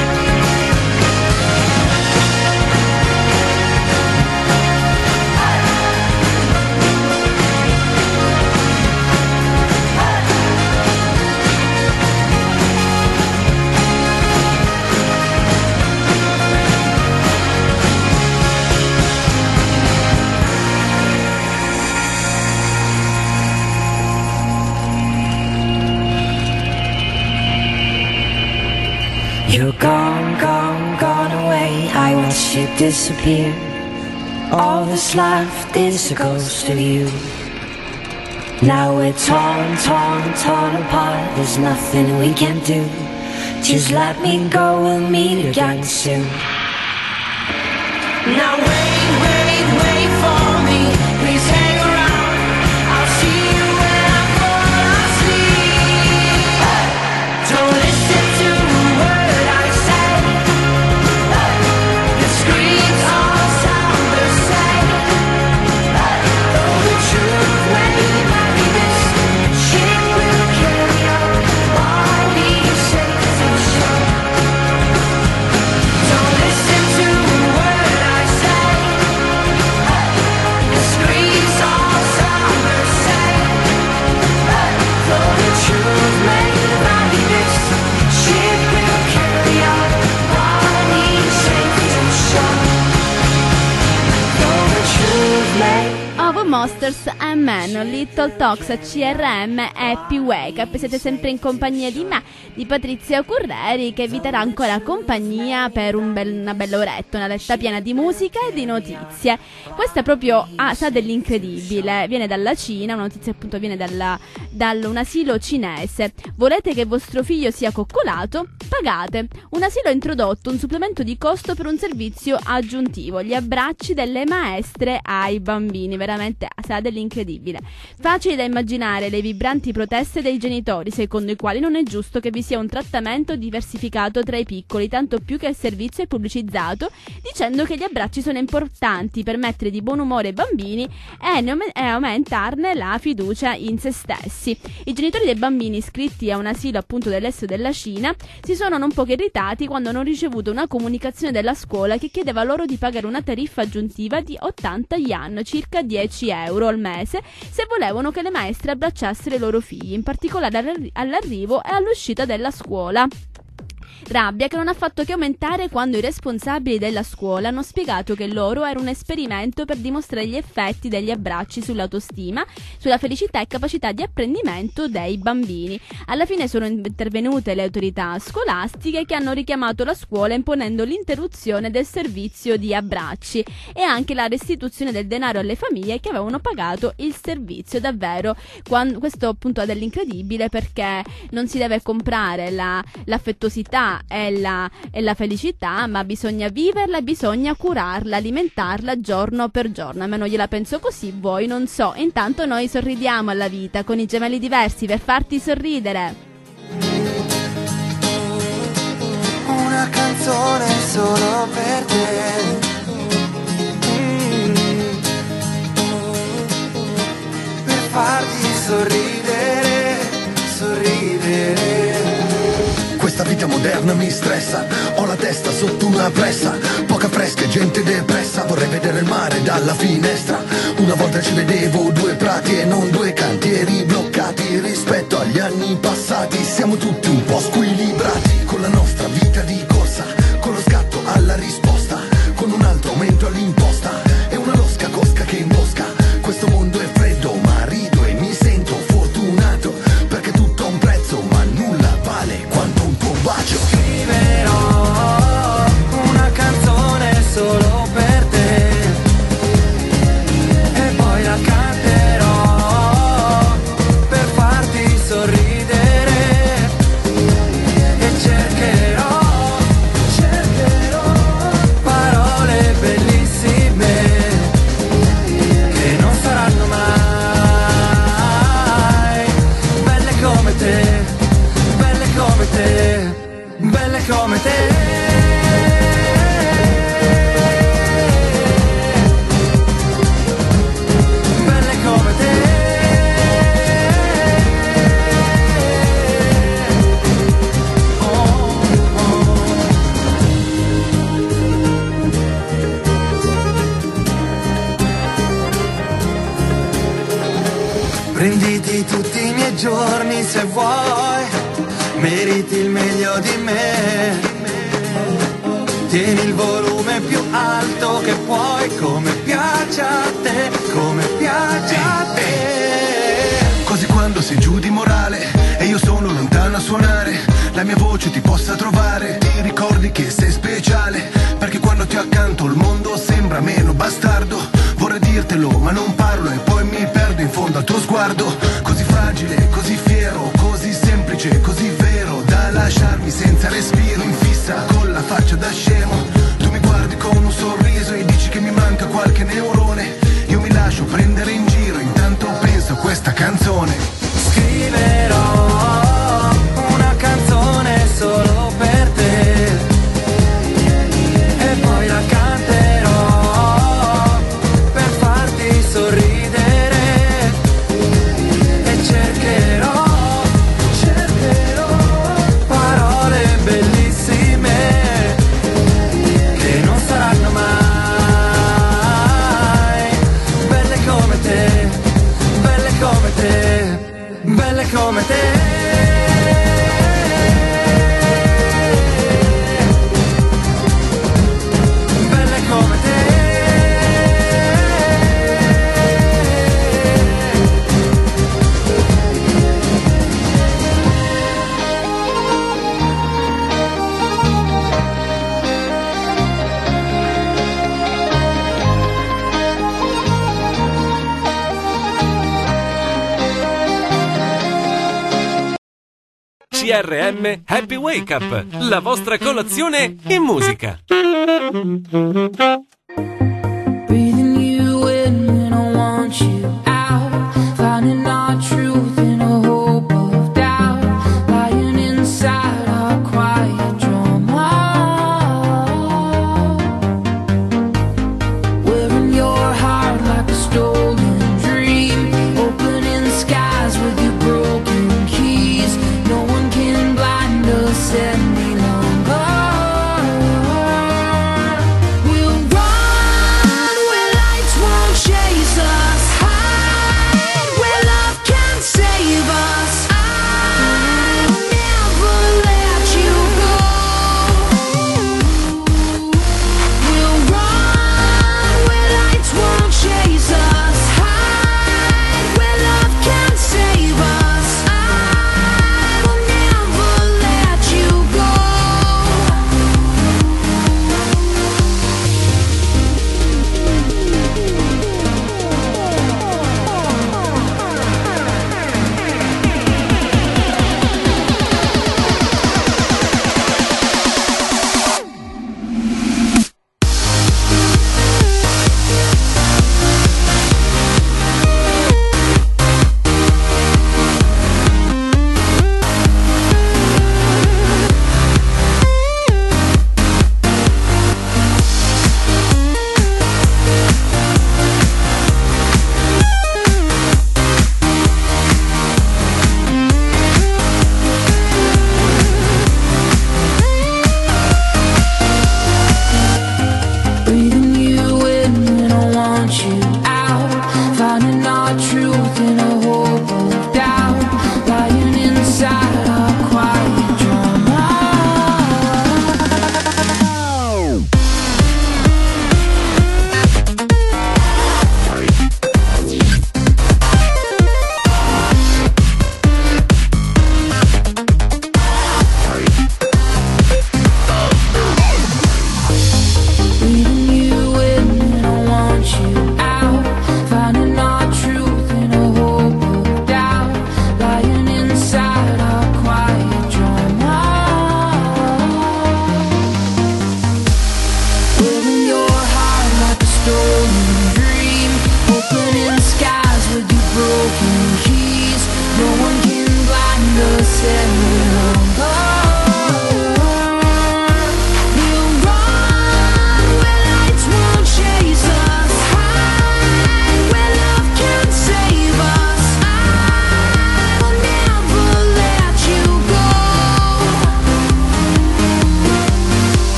You're gone, gone, gone away. I watched you disappear. All that's left is a ghost of you. Now we're torn, torn, torn apart. There's nothing we can do. Just let me go, we'll meet again soon. Now wait, wait, wait for me. Please hang around. I'll see you when I fall asleep. Don't listen to a word I say. The screams all sound the same. Though the truth may vary, this ship will carry our bodies safe to shore. Don't listen to a word I say. The screams all sound the same. Though the truth may vary, this ship will carry our bodies safe to shore. Though the truth may Of Monsters and Men, Little Talks a CRM Happy Wake Up. Siete sempre in compagnia di me, di Patrizia Curreri, che vi darà ancora compagnia per una bella oretta, una letta piena di musica e di notizie. Questa proprio sa dell'incredibile, viene dalla Cina, una notizia appunto viene un asilo cinese. Volete che vostro figlio sia coccolato? Pagate. Un asilo ha introdotto un supplemento di costo per un servizio aggiuntivo, gli abbracci delle maestre ai bambini. Veramente sa dell'incredibile. Facili da immaginare le vibranti proteste dei genitori, secondo i quali non è giusto che vi sia un trattamento diversificato tra i piccoli, tanto più che il servizio è pubblicizzato dicendo che gli abbracci sono importanti per mettere di buon umore i bambini e aumentarne la fiducia in se stessi. I genitori dei bambini iscritti a un asilo appunto dell'est della Cina si sono non poco irritati quando hanno ricevuto una comunicazione della scuola che chiedeva loro di pagare una tariffa aggiuntiva di 80 yuan, circa 10 euro al mese, se volevano che le maestre abbracciassero i loro figli, in particolare all'arrivo e all'uscita della scuola. Rabbia che non ha fatto che aumentare quando i responsabili della scuola hanno spiegato che loro era un esperimento per dimostrare gli effetti degli abbracci sull'autostima, sulla felicità e capacità di apprendimento dei bambini. Alla fine sono intervenute le autorità scolastiche che hanno richiamato la scuola imponendo l'interruzione del servizio di abbracci e anche la restituzione del denaro alle famiglie che avevano pagato il servizio. Davvero, questo appunto è dell'incredibile, perché non si deve comprare l'affettuosità e la felicità, ma bisogna viverla e bisogna curarla, alimentarla giorno per giorno. Almeno io la penso così, voi non so. Intanto noi sorridiamo alla vita con i gemelli diversi per farti sorridere. Una canzone solo per te. Per farti sorridere, sorridere. Questa vita moderna mi stressa, ho la testa sotto una pressa, poca fresca e gente depressa, vorrei vedere il mare dalla finestra. Una volta ci vedevo due prati e non due cantieri bloccati. Rispetto agli anni passati siamo tutti un po' squilibrati, con la nostra vita di corsa, con lo scatto alla risposta, con un altro aumento all'imposta e una losca cosca che imbosca. Questo mondo è freddo ma rido e mi sento fortunato, perché tutto ha un prezzo ma nulla vale quanto un tuo bacio. Scriverò una canzone solo per te e poi Riviti tutti i miei giorni se vuoi, meriti il meglio di me. Tieni il volume più alto che puoi, come piace a te, come piace a te. Così quando sei giù di morale e io sono lontano a suonare, la mia voce ti possa trovare. Ti ricordi che sei speciale, perché quando ti ho accanto il mondo sembra meno bastardo. Vorrei dirtelo ma non parlo e poi mi perdo in fondo al tuo sguardo. Così fragile, così fiero, così semplice, così vero, da lasciarmi senza respiro in fissa con la faccia da scemo. Tu mi guardi con un sorriso e dici che mi manca qualche neurone. Io mi lascio prendere in giro, intanto penso a questa canzone. Scriverò una canzone solo per te e poi la canterò per farti sorridere e cercherò parole bellissime che non saranno mai belle come te, belle come te, belle come te. Belle come te. CRM Happy Wake Up, la vostra colazione in musica. Breathing you in when I want you out, finding our truth in a hope of doubt, lying inside our quiet drama, wearing your heart like a stolen dream, opening skies with your broken keys. No one can blind us any longer. We'll run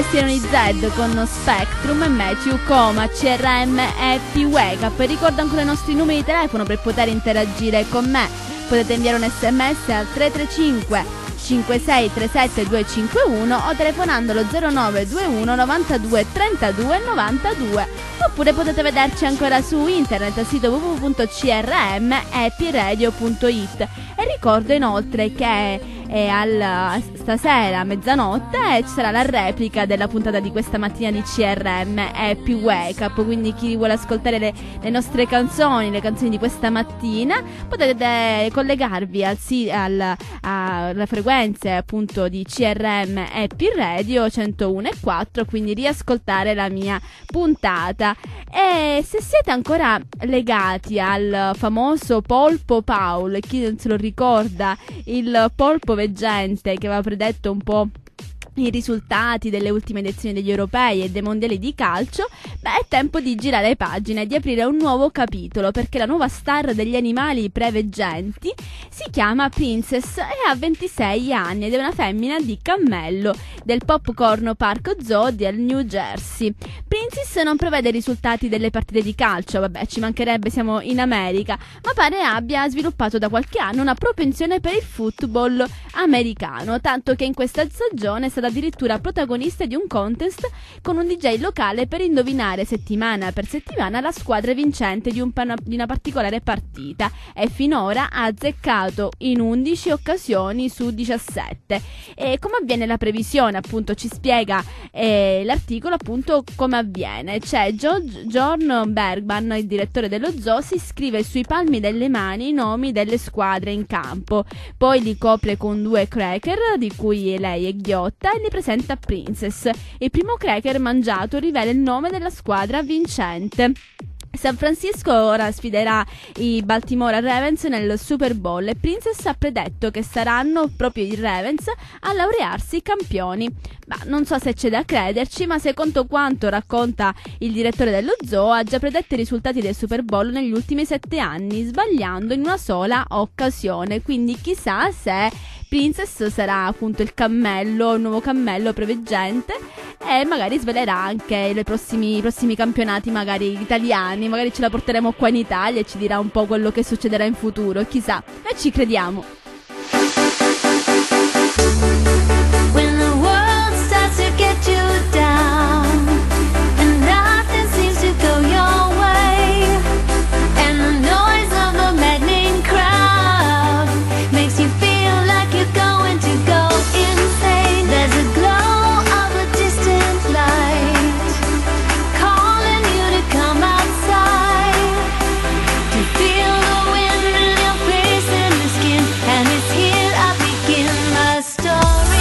questi erano i Z con Spectrum e Matthew Coma, CRM Happy Wake Up. Ricordo ancora i nostri numeri di telefono per poter interagire con me. Potete inviare un sms al 335 5637 251 o telefonandolo 0921 92 32 92, oppure potete vederci ancora su internet al sito www.crmhappyradio.it. E ricordo inoltre che stasera a mezzanotte ci sarà la replica della puntata di questa mattina di CRM Happy Wake Up, quindi chi vuole ascoltare le nostre canzoni, le canzoni di questa mattina, potete collegarvi alla frequenze appunto di CRM Happy Radio 101.4, quindi riascoltare la mia puntata. E se siete ancora legati al famoso Polpo Paul, chi non se lo ricorda, il polpo veggente che aveva predetto un po' i risultati delle ultime edizioni degli europei e dei mondiali di calcio, è tempo di girare pagina e di aprire un nuovo capitolo, perché la nuova star degli animali preveggenti si chiama Princess e ha 26 anni ed è una femmina di cammello del Popcorn Park Zoo del New Jersey. Princess non prevede i risultati delle partite di calcio, ci mancherebbe, siamo in America, ma pare abbia sviluppato da qualche anno una propensione per il football americano, tanto che in questa stagione è stata addirittura protagonista di un contest con un DJ locale per indovinare settimana per settimana la squadra vincente di una particolare partita, e finora ha azzeccato in 11 occasioni su 17. E come avviene la previsione, appunto ci spiega l'articolo appunto come avviene. C'è John Bergman, il direttore dello zoo, si scrive sui palmi delle mani i nomi delle squadre in campo, poi li copre con 2 cracker di cui lei è ghiotta e li presenta a Princess. Il primo cracker mangiato rivela il nome della squadra vincente. San Francisco ora sfiderà i Baltimore Ravens nel Super Bowl e Princess ha predetto che saranno proprio i Ravens a laurearsi campioni. Non so se c'è da crederci, ma secondo quanto racconta il direttore dello zoo, ha già predetto i risultati del Super Bowl negli ultimi 7 anni, sbagliando in una sola occasione. Quindi chissà se Princess sarà appunto il nuovo cammello preveggente, e magari svelerà anche i prossimi campionati magari italiani, magari ce la porteremo qua in Italia e ci dirà un po' quello che succederà in futuro, chissà, e ci crediamo. When the world starts to get you down and nothing seems to go your way, and the noise of the maddening crowd makes you feel like you're going to go insane. There's a glow of a distant light calling you to come outside, to feel the wind in your face and your skin, and it's here I begin my story.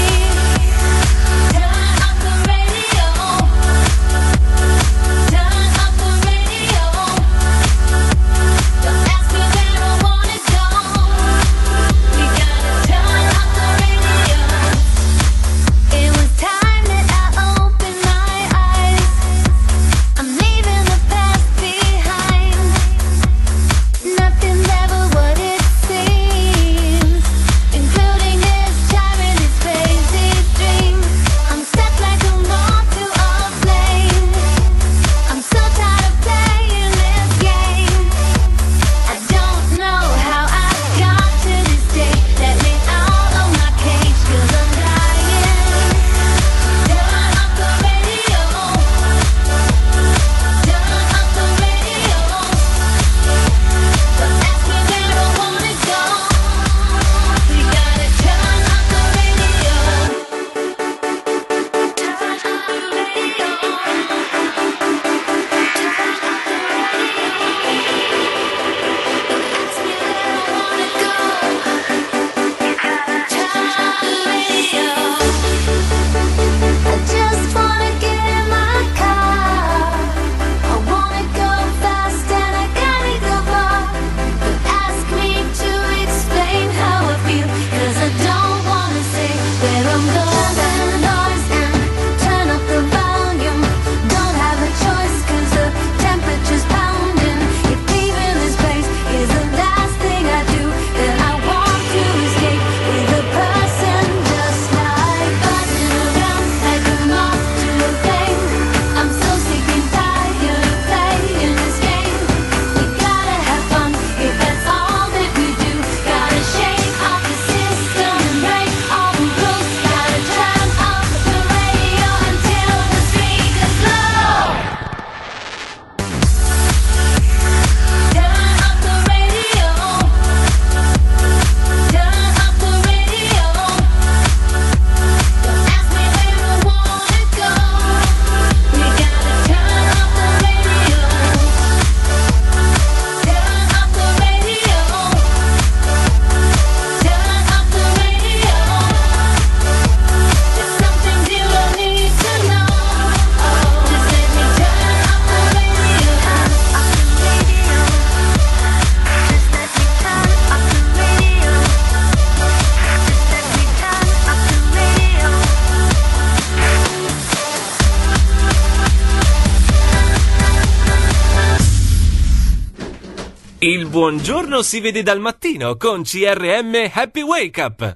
Il buongiorno si vede dal mattino con CRM Happy Wake Up.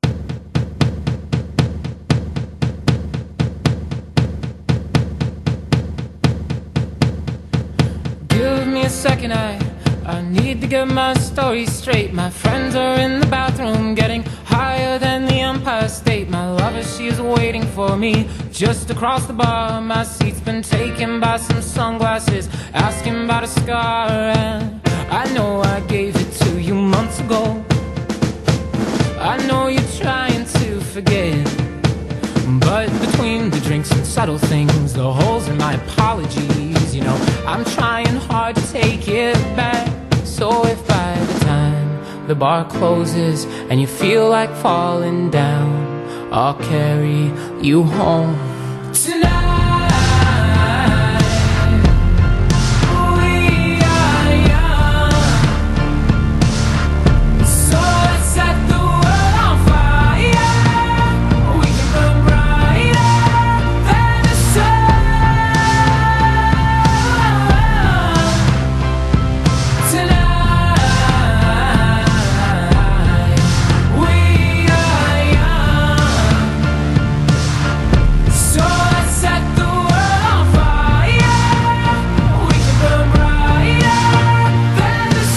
Give me a second, I need to get my story straight. My friends are in the bathroom getting higher than the Empire State. My lover, she's waiting for me just across the bar. My seat's been taken by some sunglasses, asking about a scar. And I know I gave it to you months ago. I know you're trying to forget, but between the drinks and subtle things, the holes in my apologies, you know, I'm trying hard to take it back. So if by the time the bar closes and you feel like falling down, I'll carry you home tonight. We are young, so let's set the world on fire. We can burn brighter than the sun tonight. We are young, so let's set the world on fire. We can burn brighter than the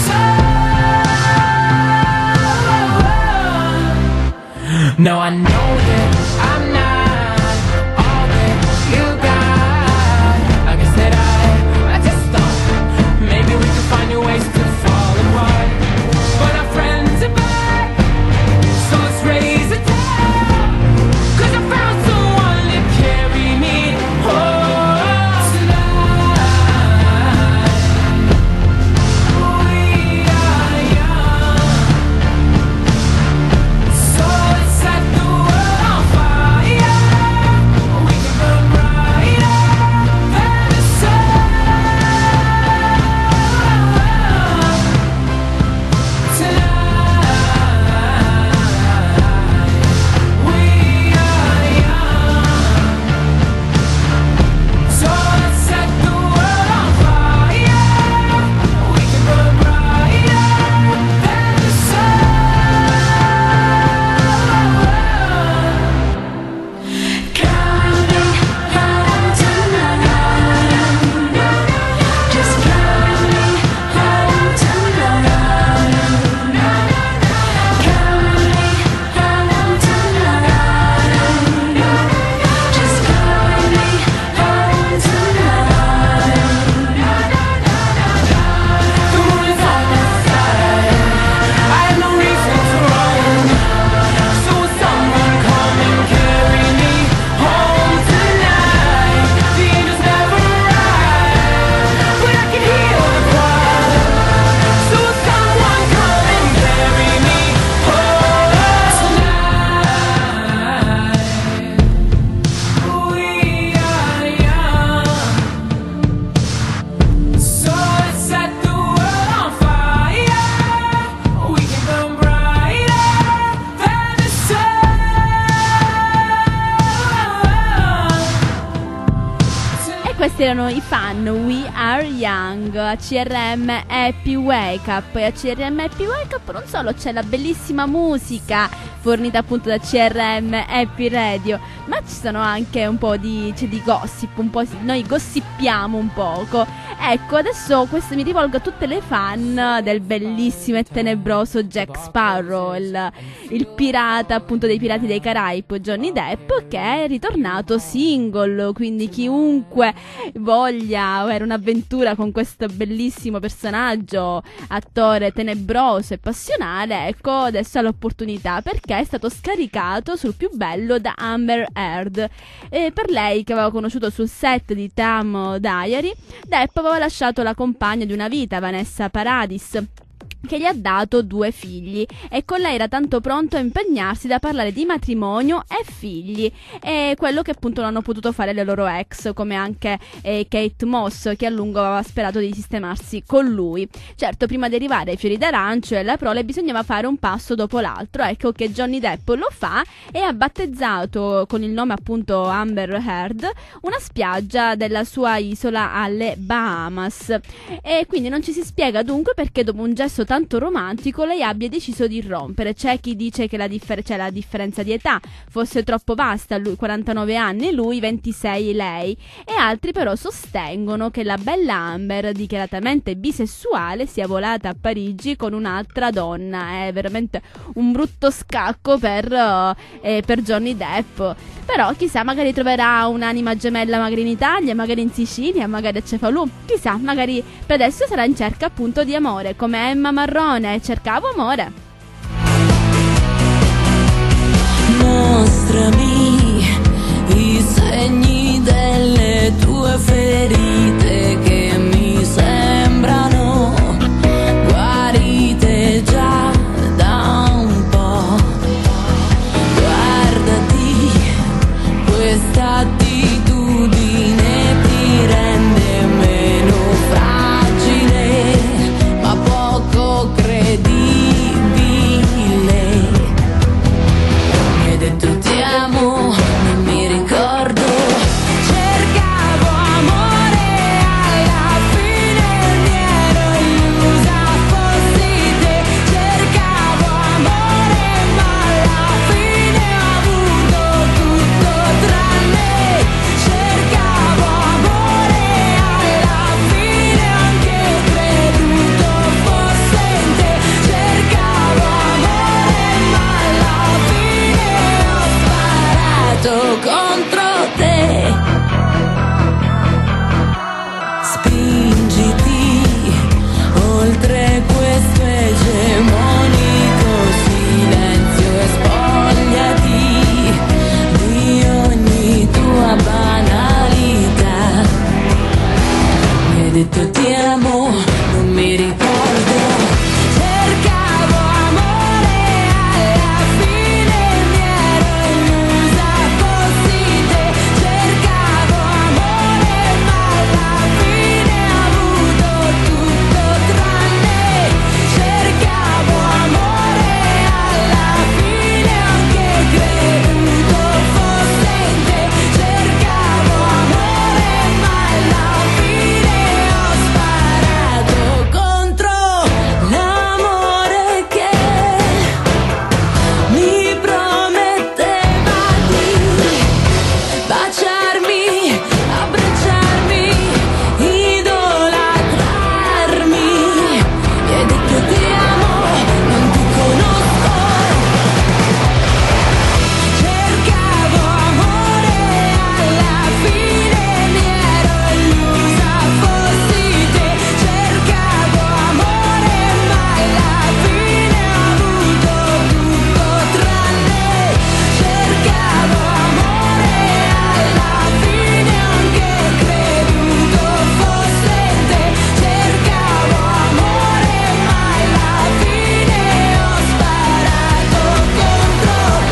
sun. Now I know that I'm not all that you got. I guess that I just thought maybe we could find new ways to fall apart. But our friends are back, so let's raise a toast. 'Cause I found someone to carry me home tonight. We are young, so let's set the world on fire. We can burn brighter than the sun tonight. We are young, so let's set the world on fire. We can burn brighter than the sun. Counting down tonight, just counting down tonight, counting down tonight, just counting down tonight. The moon is on my side, I have no reason to run, so will someone come and carry me home tonight? The angels never arrive, but I can hear the choir. So will someone come and carry me home tonight? We are young, so let's set the world on fire. We can burn brighter than the sun E questi erano i fan We Are Young a CRM Happy Wake Up. E a CRM Happy Wake Up non solo c'è la bellissima musica fornita appunto da CRM Happy Radio, ma ci sono anche un po' c'è di gossip, un po' noi gossippiamo un poco. Ecco, adesso questo mi rivolgo a tutte le fan del bellissimo e tenebroso Jack Sparrow, il pirata appunto dei Pirati dei Caraibi, Johnny Depp, che è ritornato single, quindi chiunque voglia avere un'avventura con questo bellissimo personaggio, attore tenebroso e passionale, ecco, adesso ha l'opportunità, perché è stato scaricato sul più bello da Amber Heard. E per lei, che aveva conosciuto sul set di Tam Diary, Depp aveva lasciato la compagna di una vita, Vanessa Paradis, che gli ha dato 2 figli, e con lei era tanto pronto a impegnarsi da parlare di matrimonio e figli, e quello che appunto non hanno potuto fare le loro ex, come anche Kate Moss, che a lungo aveva sperato di sistemarsi con lui. Certo, prima di arrivare ai fiori d'arancio e alla prole bisognava fare un passo dopo l'altro. Ecco che Johnny Depp lo fa e ha battezzato con il nome appunto Amber Heard una spiaggia della sua isola alle Bahamas, e quindi non ci si spiega dunque perché dopo un gesto tanto romantico lei abbia deciso di rompere. C'è chi dice che la differenza di età fosse troppo vasta, lui 49 anni, lui 26 lei, e altri però sostengono che la bella Amber, dichiaratamente bisessuale, sia volata a Parigi con un'altra donna. È veramente un brutto scacco per Johnny Depp, però chissà, magari troverà un'anima gemella magari in Italia, magari in Sicilia, magari a Cefalù, chissà, magari per adesso sarà in cerca appunto di amore, come Emma Marrone, cercavo amore. Mostrami i segni delle tue ferite che mi sembrano guarite già da un po'. Guardati, questa attitudine ti rende meno fragile, ma poco credibile. Mi hai detto ti amo, non mi ricordo. Cercavo amore, alla fine mi ero illusa fossi te. Cercavo amore, ma alla fine ho avuto tutto tranne. Cercavo amore, alla fine ho anche creduto fosse in te. Cercavo amore, ma alla fine ho sparato contro te. Spingiti oltre questo egemonico silenzio e spogliati di ogni tua banalità. Mi hai detto ti amo, non mi ricordo. Cercavo amore, alla fine mi ero illusa fossi te. Cercavo amore, ma alla fine ho avuto tutto tranne. Cercavo amore, alla fine ho anche creduto fosse in te. Cercavo amore, ma alla fine ho sparato contro l'amore che mi prometteva di baciarmi, abbracciarmi, idolatrarmi. Mi hai detto ti amo, non ti conosco. Cercavo amore, alla fine mi ero illusa fossi te. Cercavo amore, ma alla fine ho avuto tutto tranne. Cercavo amore, alla fine ho anche creduto fosse in te. Cercavo amore, ma alla fine ho sparato contro.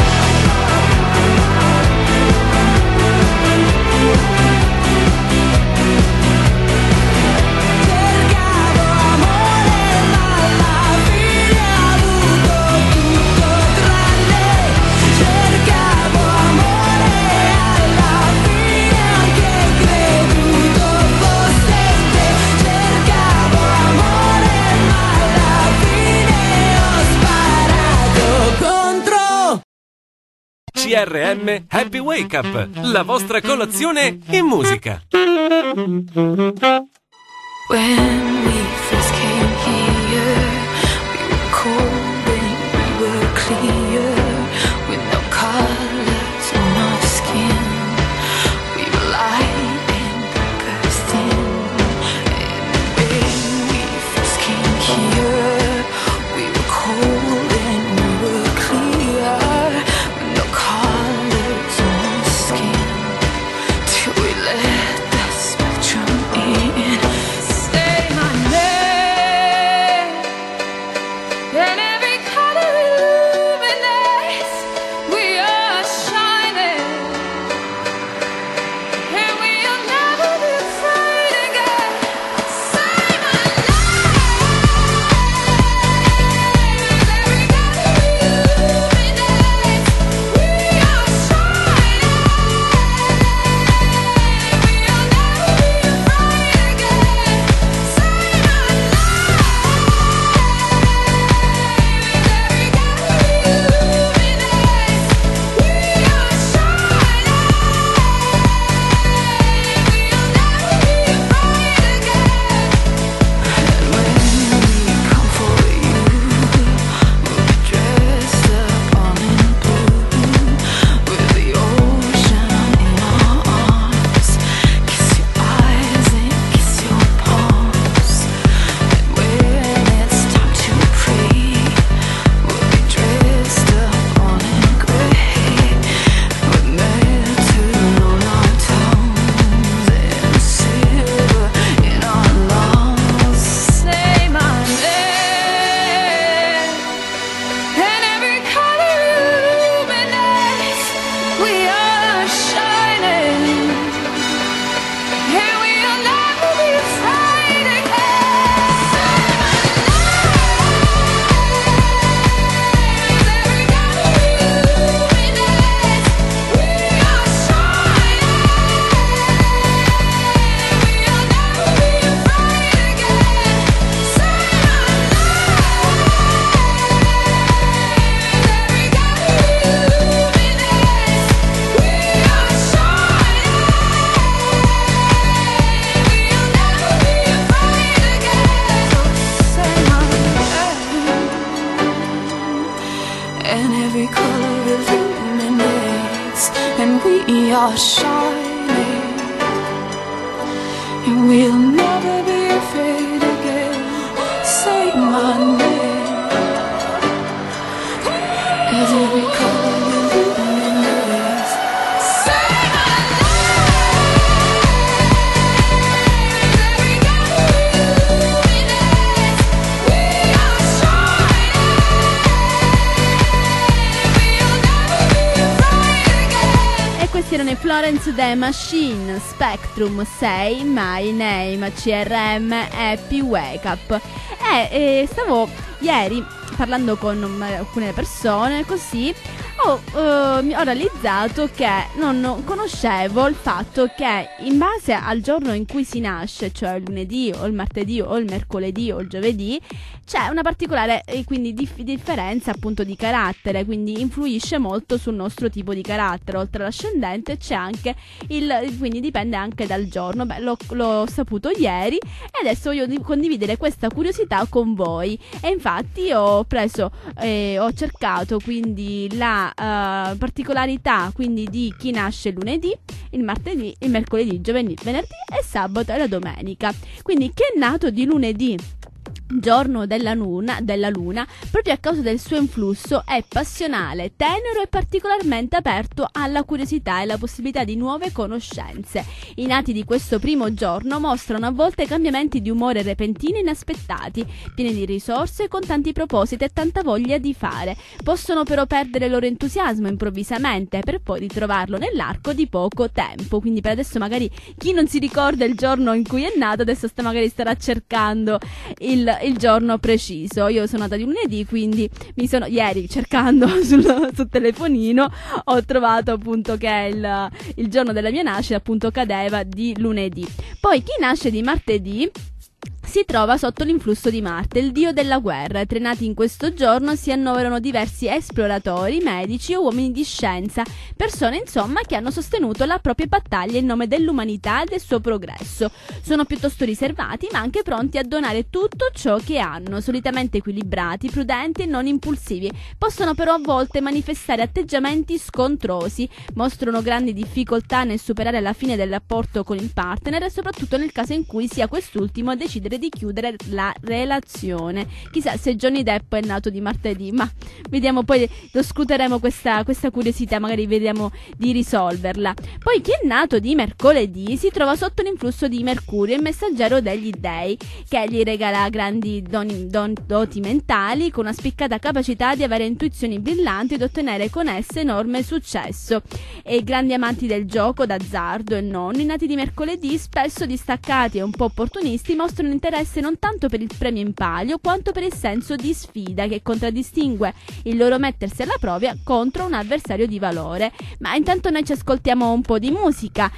Cercavo amore, ma alla fine ho avuto tutto tranne. Cercavo amore, alla fine ho anche creduto fosse in te. Cercavo amore, ma alla fine ho sparato contro. CRM Happy Wake Up, la vostra colazione in musica. When we first came here, we were cold and we were clear, with no colors on our skin. We were light and bursting. And when we first came here, we were cold and we were clear, with no colors on our skin. Till we let the spectrum in. Stay my are shining, and we'll never be afraid again. Say my name as every color illuminates. Say my E questi erano i Florence The Machine, Spectrum 6, My Name, CRM, Happy Wake Up. Stavo ieri parlando con alcune persone, così ho realizzato che non conoscevo il fatto che in base al giorno in cui si nasce, cioè il lunedì o il martedì o il mercoledì o il giovedì, c'è una particolare quindi differenza appunto di carattere, quindi influisce molto sul nostro tipo di carattere. Oltre all'ascendente c'è anche quindi dipende anche dal giorno. Beh, l'ho saputo ieri e adesso voglio condividere questa curiosità con voi. E infatti ho cercato quindi la particolarità quindi di chi nasce il lunedì, il martedì, il mercoledì, il giovedì, venerdì e sabato e la domenica. Quindi chi è nato di lunedì, giorno della luna, proprio a causa del suo influsso, è passionale, tenero e particolarmente aperto alla curiosità e alla possibilità di nuove conoscenze. I nati di questo primo giorno mostrano a volte cambiamenti di umore repentini e inaspettati, pieni di risorse, con tanti propositi e tanta voglia di fare. Possono però perdere il loro entusiasmo improvvisamente per poi ritrovarlo nell'arco di poco tempo. Quindi per adesso magari chi non si ricorda il giorno in cui è nato adesso magari starà cercando il giorno preciso. Io sono nata di lunedì, quindi ieri cercando sul telefonino ho trovato appunto che il giorno della mia nascita appunto cadeva di lunedì. Poi chi nasce di martedì si trova sotto l'influsso di Marte, il dio della guerra. Tra i nati in questo giorno si annoverano diversi esploratori, medici o uomini di scienza, persone insomma che hanno sostenuto la propria battaglia in nome dell'umanità e del suo progresso. Sono piuttosto riservati ma anche pronti a donare tutto ciò che hanno, solitamente equilibrati, prudenti e non impulsivi. Possono però a volte manifestare atteggiamenti scontrosi, mostrano grandi difficoltà nel superare la fine del rapporto con il partner e soprattutto nel caso in cui sia quest'ultimo a decidere di chiudere la relazione. Chissà se Johnny Depp è nato di martedì, ma vediamo, poi lo scruteremo questa curiosità, magari vediamo di risolverla. Poi chi è nato di mercoledì si trova sotto l'influsso di Mercurio, il messaggero degli dei, che gli regala grandi doti mentali, con una spiccata capacità di avere intuizioni brillanti ed ottenere con esse enorme successo. E i grandi amanti del gioco d'azzardo e non, i nati di mercoledì, spesso distaccati e un po' opportunisti, mostrano interesse non tanto per il premio in palio quanto per il senso di sfida che contraddistingue il loro mettersi alla prova contro un avversario di valore. Ma intanto noi ci ascoltiamo un po' di musica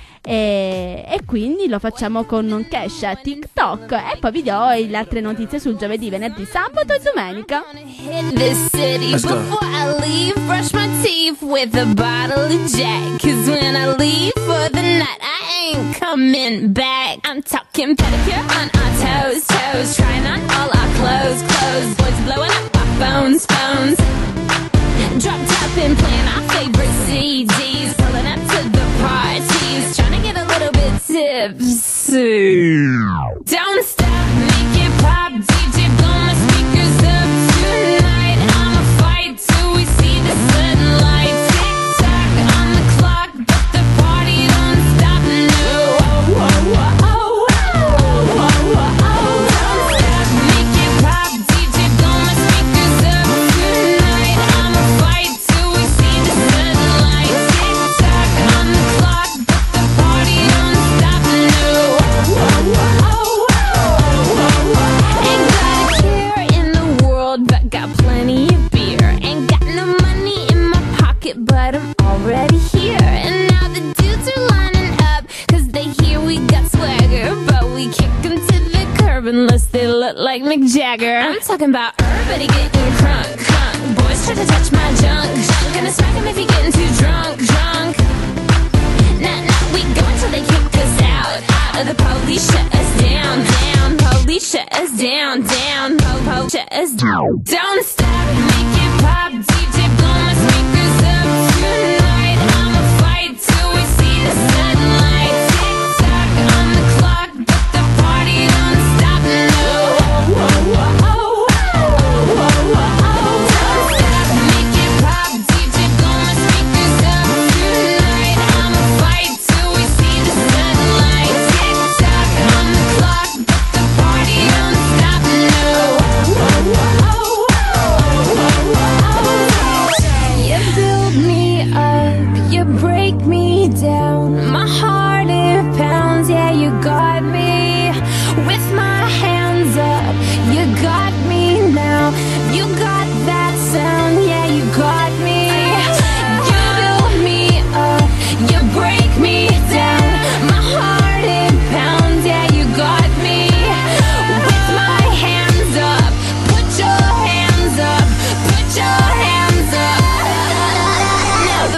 e quindi lo facciamo con Kesha, TikTok, e poi vi do le altre notizie sul giovedì, venerdì, sabato e domenica. This city before I leave, brush my teeth with a bottle of Jack. 'Cause when I leave for the night, I ain't coming back. I'm talking pedicure on our toes, trying on all our clothes, boys blowing up our phones. Drop top and playing our favorite CDs, pulling up to the parties, trying to get a little bit tipsy. Don't stop, make it pop, DJ blow my speakers up tonight. I'ma fight till we see the sunlight. Tick tock on the clock, but the party don't stop. No, don't stop, make it pop, DJ blow my speakers up tonight. I'ma fight till we see the sunlight. Tick tock on the clock, but the party don't stop. No. Ain't got a care in the world, but got plenty of beer. Ain't got no money in my pocket, but I'm already here. And now the dudes are lining up, 'cause they hear we got swagger. But we kick them to the curb unless they look like Mick Jagger. I'm talking about everybody getting crunk. Boys try to touch my junk. Gonna smack him if he getting too drunk. Nah, we go until they kick us out. The police shut us down. Police shut us down. Police shut us down. Don't stop, make it pop, DJ blow my speakers up tonight. I'ma fight till we see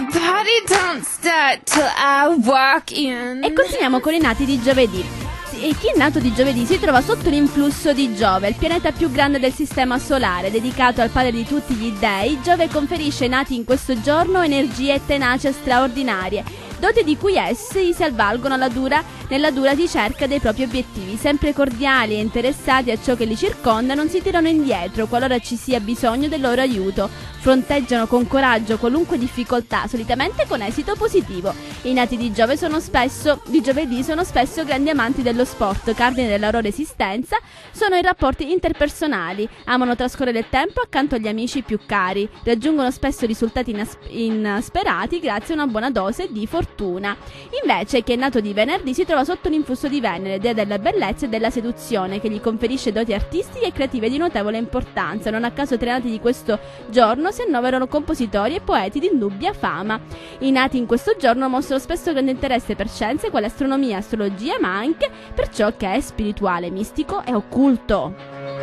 party don't start till I walk in. E continuiamo con i nati di giovedì. E chi è nato di giovedì si trova sotto l'influsso di Giove, il pianeta più grande del sistema solare, dedicato al padre di tutti gli dei. Giove conferisce ai nati in questo giorno energie e tenacia straordinarie, doti di cui essi si avvalgono nella dura ricerca dei propri obiettivi. Sempre cordiali e interessati a ciò che li circonda, non si tirano indietro qualora ci sia bisogno del loro aiuto. Fronteggiano con coraggio qualunque difficoltà, solitamente con esito positivo. I nati di giovedì sono spesso grandi amanti dello sport, cardine della loro esistenza sono i rapporti interpersonali, amano trascorrere il tempo accanto agli amici più cari, raggiungono spesso risultati insperati grazie a una buona dose di fortuna. Invece chi è nato di venerdì si trova sotto l'influsso di Venere, dea della bellezza e della seduzione, che gli conferisce doti artistiche e creative di notevole importanza. Non a caso tre nati di questo giorno si annoverano compositori e poeti di indubbia fama. I nati in questo giorno mostrano spesso grande interesse per scienze quale astronomia, astrologia, ma anche per ciò che è spirituale, mistico e occulto.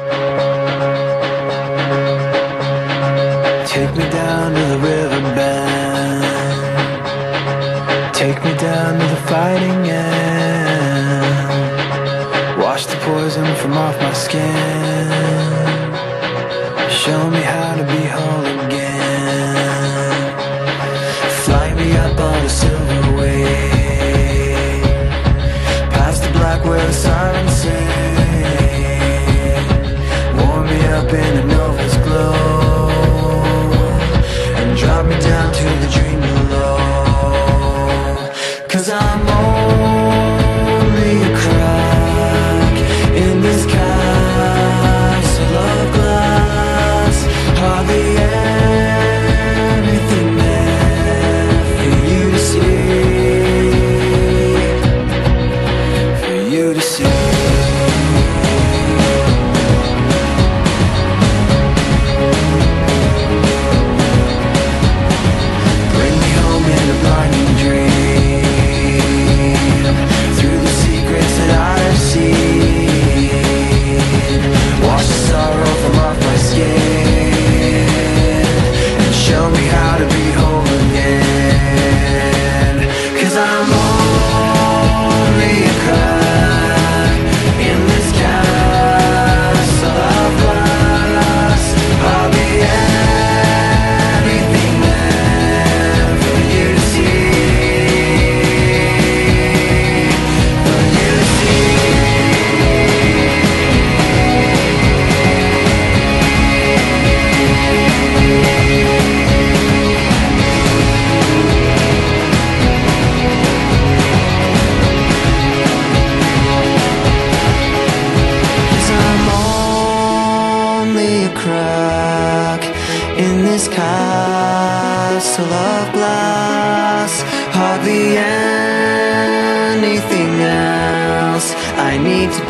Take me down to the riverbed. Take me down to the fighting end. Wash the poison from off my skin. Show me how to be whole again. Fly me up on a silver wave, past the black where the sirens sing. Warm me up in a nova's glow, and drop me down to the dream below. 'Cause I'm only a crack in this castle of glass. Hardly anything there for you to see, for you to see. Bring me home in a blinding dream, through the secrets that I have seen. Wash the sorrow from off my skin, and show me how to be whole again. 'Cause I'm only a crack in this castle of glass. I'll be anything there for you to see, for you to see. Cause I'm only a crack in this castle of glass. Hardly anything else I need to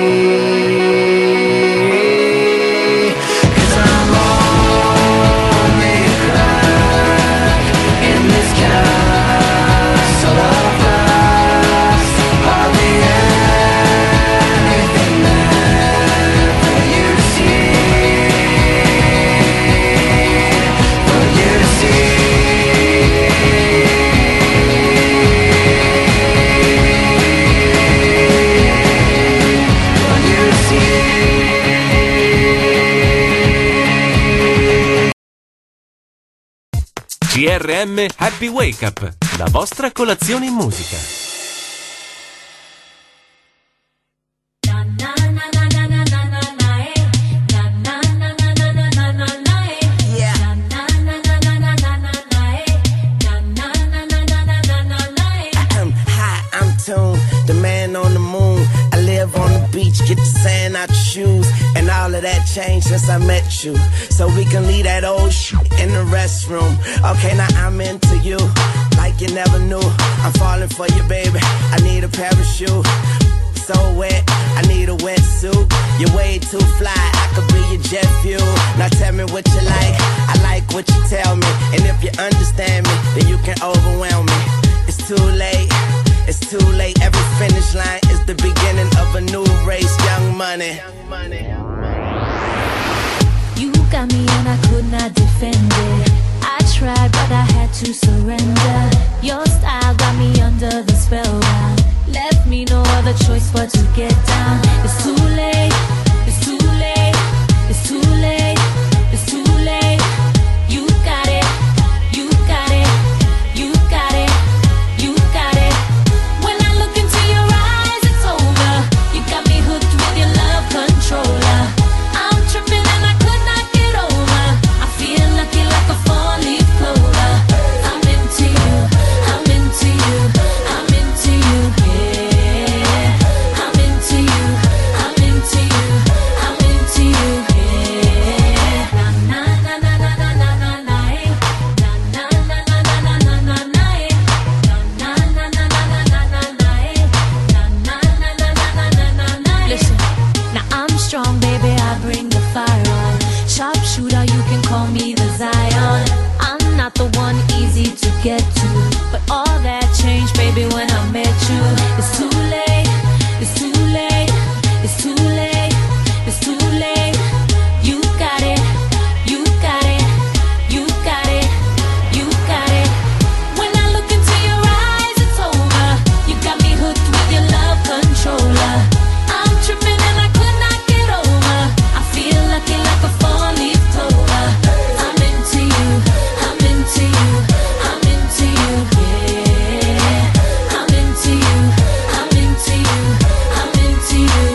be. 'Cause I'm only a crack in this castle of glass. Hardly anything there for you to see, for you to see. For you to see. CRM Happy Wake Up, la vostra colazione in musica. Hi, I'm Tune, the man on the moon. I live on the beach, get the sand out your shoes. And all of that changed since I met you. So we can leave that old shit in the restroom. Okay, now I'm into you, like you never knew. I'm falling for you, baby, I need a parachute. So wet, I need a wetsuit. You're way too fly, I could be your jet fuel. Now tell me what you like, I like what you tell me. And if you understand me, then you can overwhelm me. It's too late, it's too late. Every finish line is the beginning of a new race. Young Money. You got me and I could not defend it. I tried, but I had to surrender. Your style got me under the spellbound. Left me no other choice but to get down. It's too late, it's too late, it's too late, it's too late. You got it, you got it, you got it, you got it. When I look into your eyes, it's over. You got me hooked with your love controller. I'm tripping and I could not get over. I feel lucky like a four-leaf clover. I'm into you, I'm into you, I'm into you, yeah. I'm into you, I'm into you, I'm into you, yeah. Na na na na na na na na, eh. Na na na na na na na na, eh. Na na na na na na na na, eh. Na na na na na na na na. Listen, now I'm strong, baby. I bring the fire on. Sharpshooter, you can call me the Zion. I'm not the one easy to get to, but all that changed, baby, when I met you. It's too late, it's too late, it's too late, it's too late. You got it, you got it, you got it, you got it. When I look into your eyes, it's over. You got me hooked with your love controller. I'm tripping and I could not get over. I feel lucky like a four-leaf clover. I'm into you, I'm into you, I'm into you, yeah. I'm into you, I'm into you, I'm into you,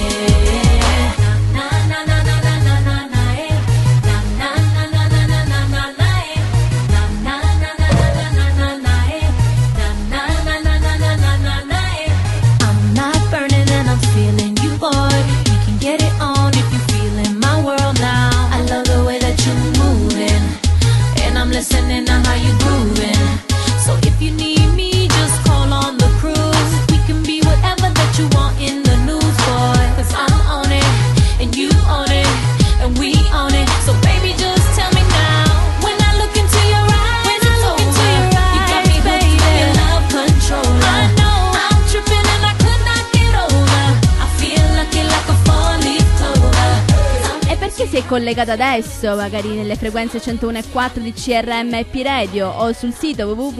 yeah. Na na na na na na na na, eh. Na na na na na na na na na, eh. Na na na na na na na na, eh. Na na na na na na na na, eh. I'm not burning and I'm feeling you, boy. We can get it on if you feel in my world now. I love the way that you're moving, and I'm listening to how you're grooving. So if you need me, just call on the cruise. We can be whatever that you want in the news, boy. 'Cause I'm on it, and you on it, and we on it. So baby, just tell me now. When I look into your eyes, it's over. You got me hooked with your love controller. I know I'm tripping and I could not get over. I feel lucky like a four-leaf clover. E perché sei collegato adesso, magari nelle frequenze 101.4 di CRM Happy Radio o sul sito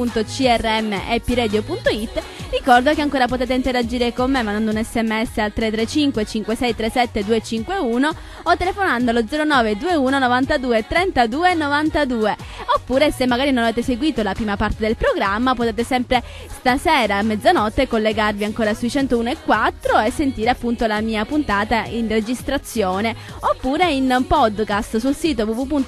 www.crmhappyradio.it, ricordo che ancora potete interagire con me mandando un sms al 335 5637 251 o telefonando allo 0921 92 32 92. Oppure, se magari non avete seguito la prima parte del programma, potete sempre stasera a mezzanotte collegarvi ancora sui 101.4 e sentire appunto la mia puntata in registrazione, oppure in podcast sul sito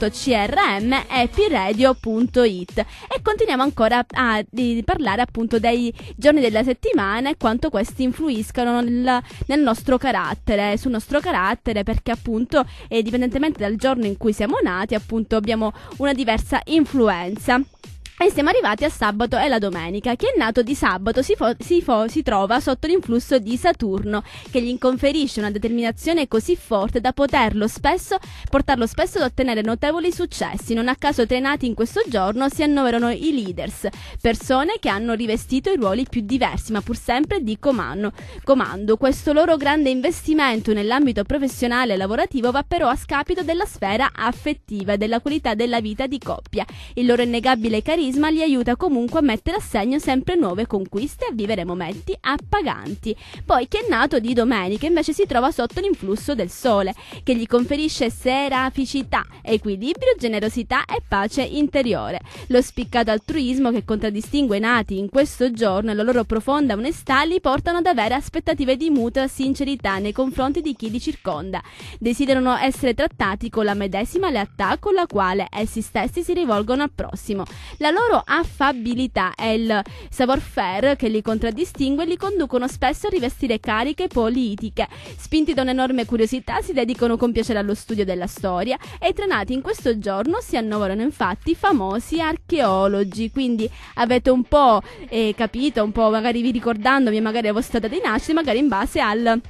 www.crmhappyradio.it. E continuiamo ancora a parlare appunto dei giorni della settimana e quanto questi influiscano nel nostro carattere, sul nostro carattere, perché appunto dipendentemente dal giorno in cui siamo nati, appunto abbiamo una diversa influenza. E siamo arrivati a sabato e la domenica. Chi è nato di sabato si trova sotto l'influsso di Saturno, che gli conferisce una determinazione così forte da portarlo spesso ad ottenere notevoli successi. Non a caso tra i nati in questo giorno si annoverano i leaders, persone che hanno rivestito i ruoli più diversi, ma pur sempre di comando. Questo loro grande investimento nell'ambito professionale e lavorativo va però a scapito della sfera affettiva e della qualità della vita di coppia. Il loro innegabile carisma li aiuta comunque a mettere a segno sempre nuove conquiste e a vivere momenti appaganti. Poi chi è nato di domenica invece si trova sotto l'influsso del sole, che gli conferisce seraficità, equilibrio, generosità e pace interiore. Lo spiccato altruismo che contraddistingue i nati in questo giorno e la loro profonda onestà li portano ad avere aspettative di mutua sincerità nei confronti di chi li circonda. Desiderano essere trattati con la medesima lealtà con la quale essi stessi si rivolgono al prossimo. La loro affabilità e il savoir-faire che li contraddistingue li conducono spesso a rivestire cariche politiche. Spinti da un'enorme curiosità si dedicano con piacere allo studio della storia e tra i nati in questo giorno si annoverano infatti famosi archeologi. Quindi avete un po' capito, un po' magari vi ricordandovi magari la vostra data di nascita, magari in base al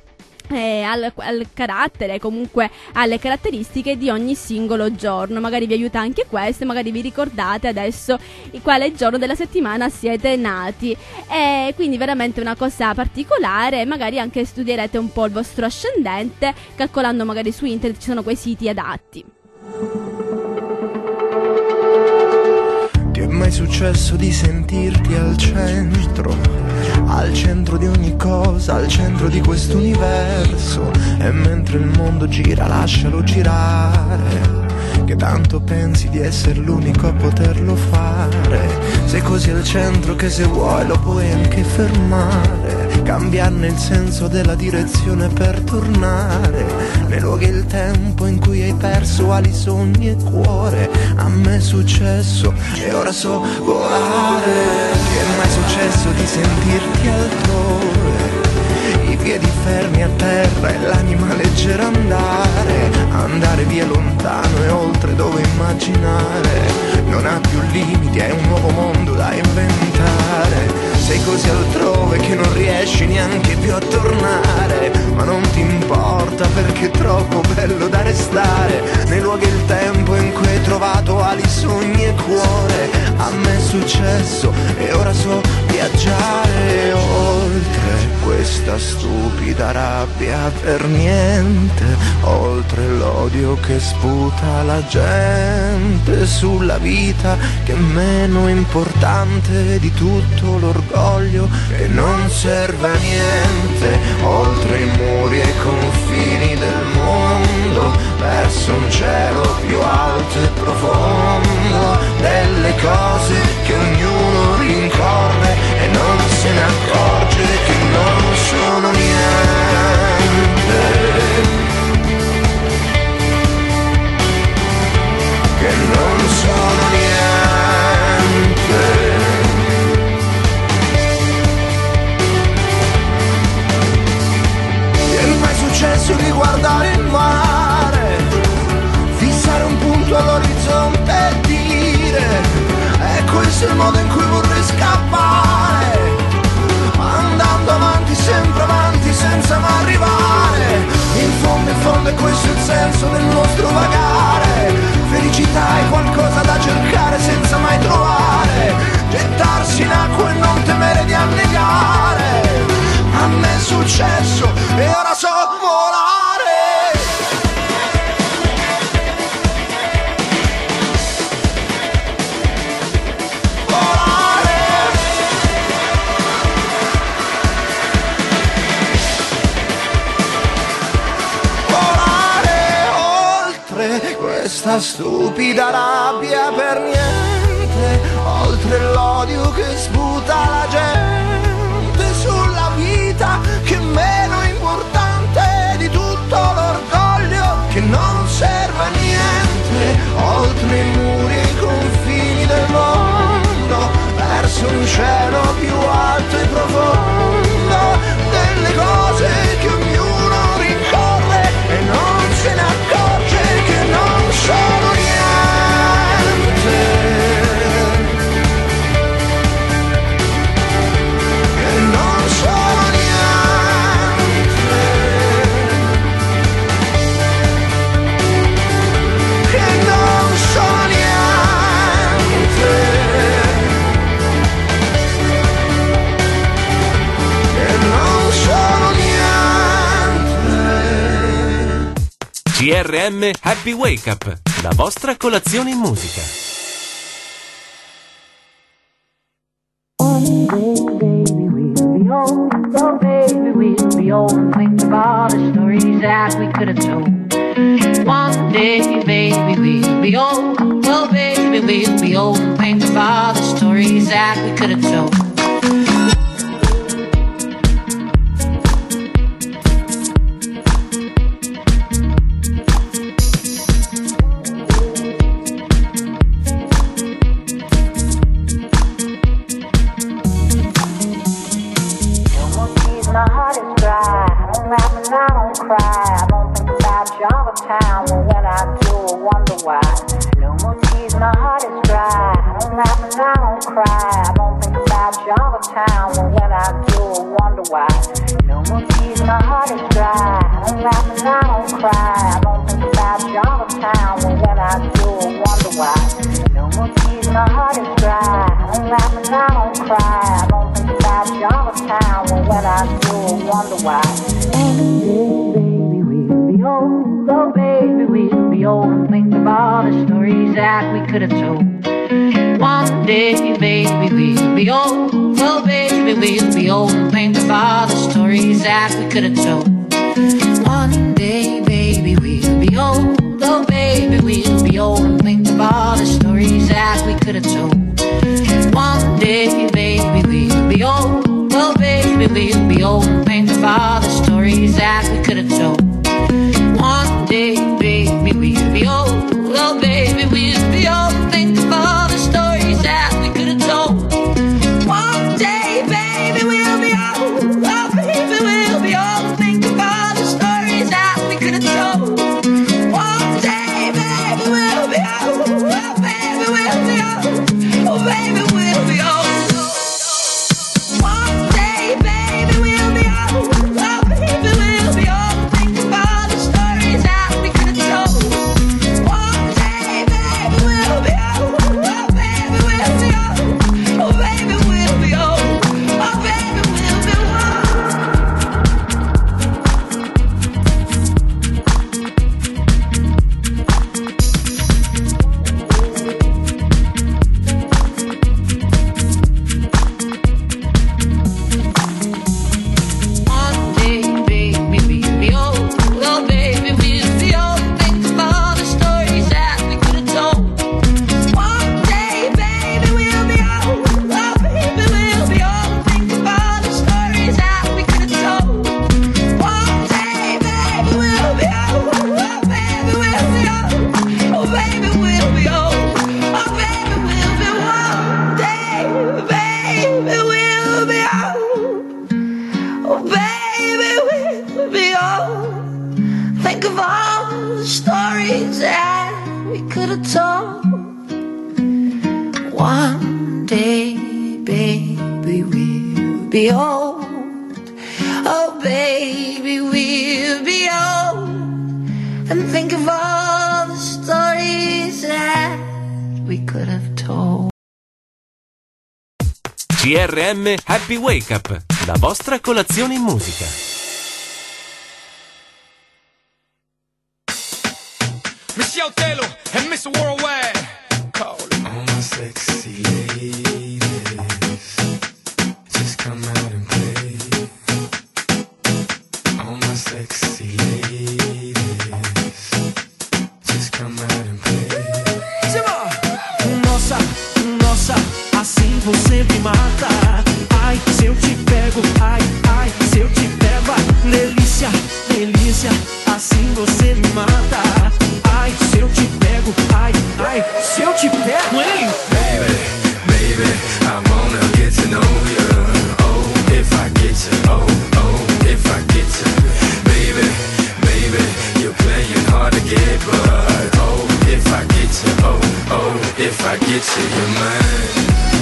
carattere, comunque alle caratteristiche di ogni singolo giorno. Magari vi aiuta anche questo, magari vi ricordate adesso quale giorno della settimana siete nati, e quindi veramente una cosa particolare. Magari anche studierete un po' il vostro ascendente, calcolando magari su internet, ci sono quei siti adatti. mai successo di sentirti al centro di ogni cosa, al centro di questo universo? E mentre il mondo gira, lascialo girare, che tanto pensi di essere l'unico a poterlo fare. Sei così al centro che se vuoi lo puoi anche fermare, cambiarne il senso della direzione per tornare nei luoghi e il tempo in cui hai perso ali, sogni e cuore. A me è successo e ora so volare. Ti è mai successo di sentirti altrove, i piedi fermi a terra e l'anima leggera andare via lontano e oltre dove immaginare non ha più limiti, è un nuovo mondo da inventare. Sei così altrove che non riesci neanche più a tornare, ma non ti importa perché è troppo bello da restare nei luoghi e il tempo in cui hai trovato ali, sogni e cuore. A me è successo e ora so viaggiare oltre questa stupida rabbia per niente, oltre l'odio che sputa la gente sulla vita che è meno importante di tutto l'orgoglio che non serve a niente, oltre i muri e i confini del mondo, verso un cielo più alto e profondo, delle cose che ognuno rincorre e non se ne accorge che non sono niente, che non sono niente. Ti è mai successo di guardare il mare, fissare un punto all'orizzonte e dire: è questo il modo in cui vorrei scappare, andando avanti, sempre avanti, senza mai arrivare. In fondo è questo il senso del nostro vagare. Felicità è qualcosa da cercare senza mai trovare, gettarsi in acqua e non temere di annegare. A me è successo e ora so volare. Questa stupida rabbia per niente, oltre l'odio che sputa la gente sulla vita che è meno importante di tutto l'orgoglio che non serve a niente, oltre i muri e i confini del mondo, verso un cielo più alto e profondo, delle cose che ognuno rincorre e non se ne accorge che non sono niente, che non sono niente, che non sono niente, che non sono niente. CRM Happy Wake Up, la vostra colazione in musica. Oh baby, we'll be old and think of all the stories that we could have told. One day, baby, we'll be old. Oh baby, we'll be old and think of all the stories that we could have told. My heart is dry, I don't laugh and I don't cry. I don't think about you all the time, and when I do I wonder why. No more tears, my heart is dry, I don't laugh and I don't cry. I don't think about you all the time, and when I do I wonder why. No more tears, my heart is dry, I don't laugh and I don't cry. I don't think about you all the time, and when I do I wonder why. No more tears, my heart is dry, I don't laugh and I don't cry. I don't think about you all the time, and when I do I wonder why. Oh baby, we'll be old and think of all the stories that we could have told. One day, day, baby, we'll be old. Oh, baby, we'll be old and think of all the stories that we could have told. One day, baby, we'll be old. Oh, baby, we'll be old and think of all the stories that we could have told. One day, baby, we'll be old. Oh, baby, we'll be old and think of all the stories that we could have told. One day, baby, we'll be old. Oh, baby, we'll be old and think of all the stories that we could have told. One day, baby, we'll be old. Oh, baby, we'll be old and think of all the stories that we could have told. One day, baby, we'll be old. Oh, baby, we'll be old. Oh, baby, we'll be old. One day, baby, we'll be old. Oh, baby, we'll be old. Think of all the stories that we could have told. One day, baby, we'll be old. Oh, baby, we'll be old. Oh, baby, we'll be old. Oh, baby, we'll be One day, baby, we'll be old. Oh, baby, we'll be old. Think of all the stories that we could have told. One day, baby, we'll be old. Oh, baby, we'll be old. Think of all the stories that we could have told. One day, baby, we'll be old. Oh, baby, we'll be old. Oh, baby, we'll be old. Oh, baby, we'll be one day, baby, we'll be old. Oh, baby, we'll be old. Think of all the stories that we could have told. One day, baby, we'll be old. Oh, baby, we'll be old. And think of all the stories that we could have told. CRM Happy Wake Up, la vostra colazione in musica. Michelle Othello and Mr. Worldwide. Call it. All my sexy ladies, just come out and play. All my sexy ladies, just come out and play. Nossa, nossa, assim você me mata. Ai, se eu te pego, ai, ai, se eu te pego, ai, delícia, delícia, assim você me mata. Ai, se eu te pego, ai, ai, se eu te pego, hein? Baby, baby, I wanna get to know you. Oh, if I get you, oh, oh, if I get you. Baby, baby, you're playing hard to get, but oh, if I get you, oh, oh, if I get you, you're mine.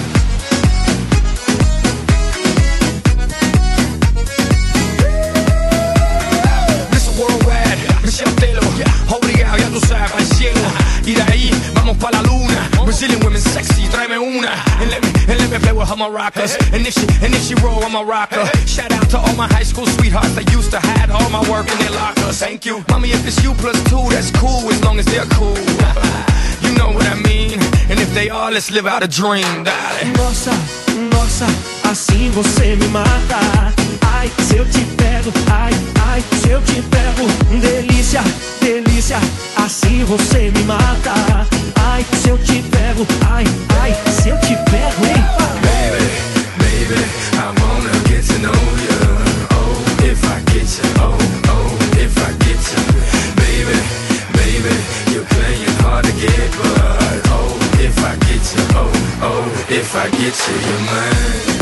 Mr. Worldwide, Michelle Othello. Obligado, ya tú sabes, al cielo. Y de ahí vamos pa' la luna. Brazilian women sexy, tráeme una. And let me play with her maracas. And if she roll, I'm a rocker. Shout out to all my high school sweethearts that used to hide all my work in their lockers. Thank you. Mommy, if it's you plus two, that's cool as long as they're cool. You know what I mean. And if they are, let's live out a dream, darling. Nossa, nossa, assim você me mata. Ai, se eu te pego, ai, ai, se eu te pego, delícia, delícia, assim você me mata. Ai, se eu te pego, ai, ai, se eu te pego, hein? Baby, baby, I wanna get to know you. Oh, if I get you, oh, oh, if I get you. Baby, baby, you're playing hard to get, but oh, if I get you, oh, oh, if I get you, you're mine.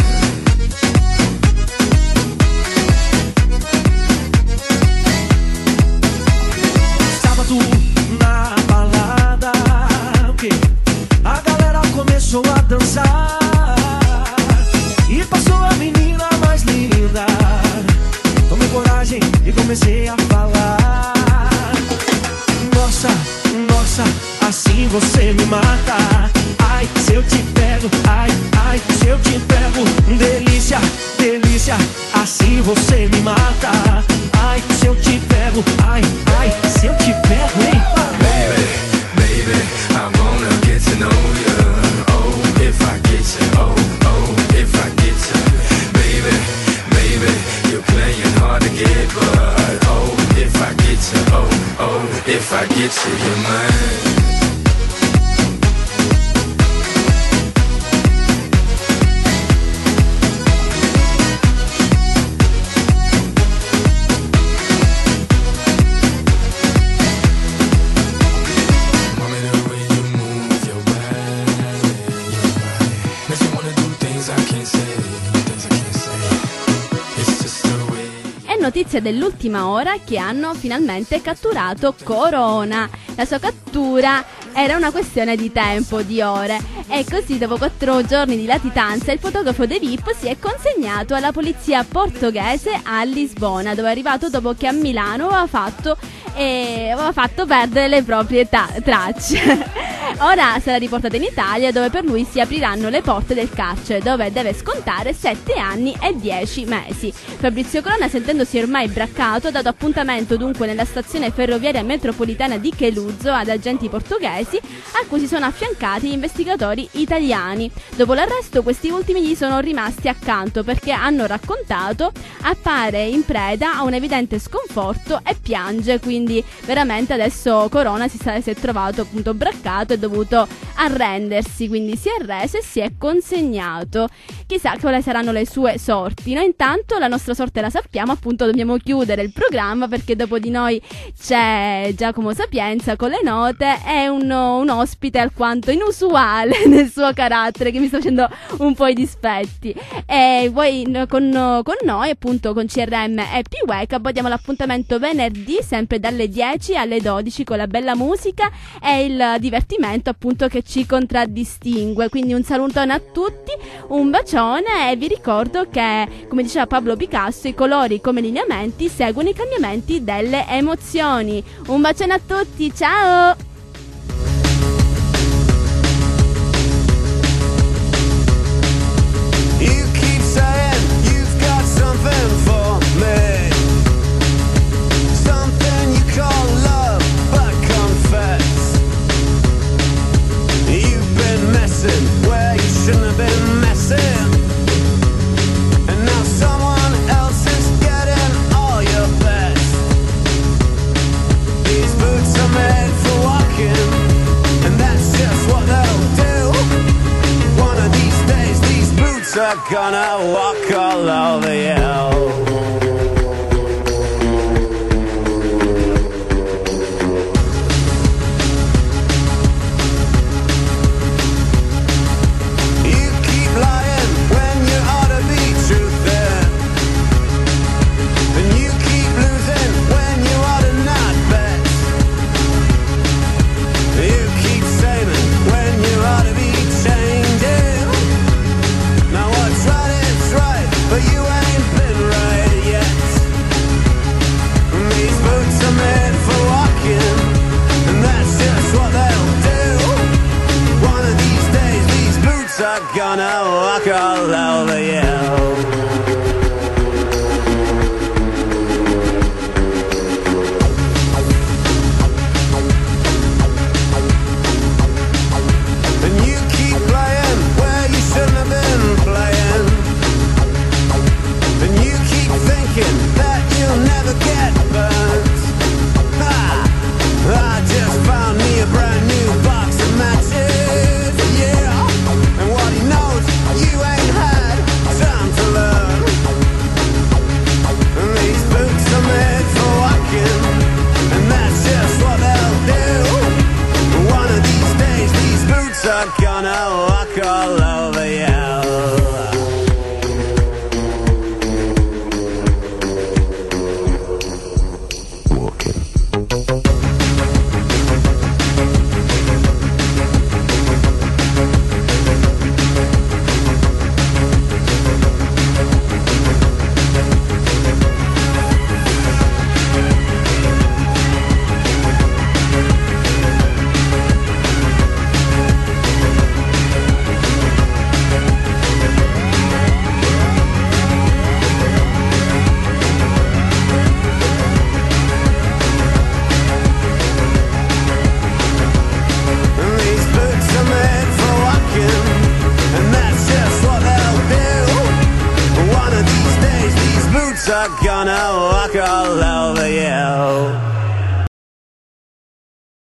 Sábado na balada, ok? A galera começou a dançar e passou a menina mais linda. Tomei coragem e comecei a falar. Nossa, nossa, assim você me mata. Ai, se eu te pego, ai, ai, se eu te pego, delícia, delícia, assim você me mata. Ai, se eu te pego, ai, ai, se eu te pego, hein? Baby, baby, I wanna get to know you. Oh, if I get it, but oh, if I get you, oh, oh, if I get you, you're mine. Notizie dell'ultima ora che hanno finalmente catturato Corona. La sua cattura era una questione di tempo, di ore, e così dopo 4 giorni di latitanza il fotografo De Vip si è consegnato alla polizia portoghese a Lisbona, dove è arrivato dopo che a Milano aveva fatto perdere le proprie tracce. Ora sarà riportato in Italia, dove per lui si apriranno le porte del carcere, dove deve scontare 7 anni e 10 mesi. Fabrizio Corona, sentendosi ormai braccato, ha dato appuntamento dunque nella stazione ferroviaria metropolitana di Queluzzo ad agenti portoghesi, a cui si sono affiancati gli investigatori italiani. Dopo l'arresto, questi ultimi gli sono rimasti accanto perché hanno raccontato appare in preda a un evidente sconforto e piange, quindi veramente adesso Corona si è trovato appunto braccato e dovuto arrendersi, quindi si è arreso e si è consegnato. Chissà quali saranno le sue sorti. Noi intanto la nostra sorte la sappiamo, appunto dobbiamo chiudere il programma perché dopo di noi c'è Giacomo Sapienza con le note, è un ospite alquanto inusuale nel suo carattere che mi sta facendo un po' i dispetti. E voi con noi appunto con CRM Happy Wake Up diamo l'appuntamento venerdì sempre dalle 10 alle 12 con la bella musica e il divertimento appunto che ci contraddistingue. Quindi un salutone a tutti, un bacione e vi ricordo che, come diceva Pablo Picasso, i colori come lineamenti seguono i cambiamenti delle emozioni. Un bacione a tutti, ciao! You keep saying you've got something for me, something you call love, but confess you've been messing where you shouldn't have been messing, and now someone else is getting all your best. These boots are made for walking, and that's just what they'll do. One of these days these boots are gonna walk all over you. Gonna walk all over you. And you keep playing where you shouldn't have been playing, and you keep thinking that you'll never get burnt. I just found me a brand new box of matches, yeah. And what he knows, you ain't had time to learn. are gonna walk all over you.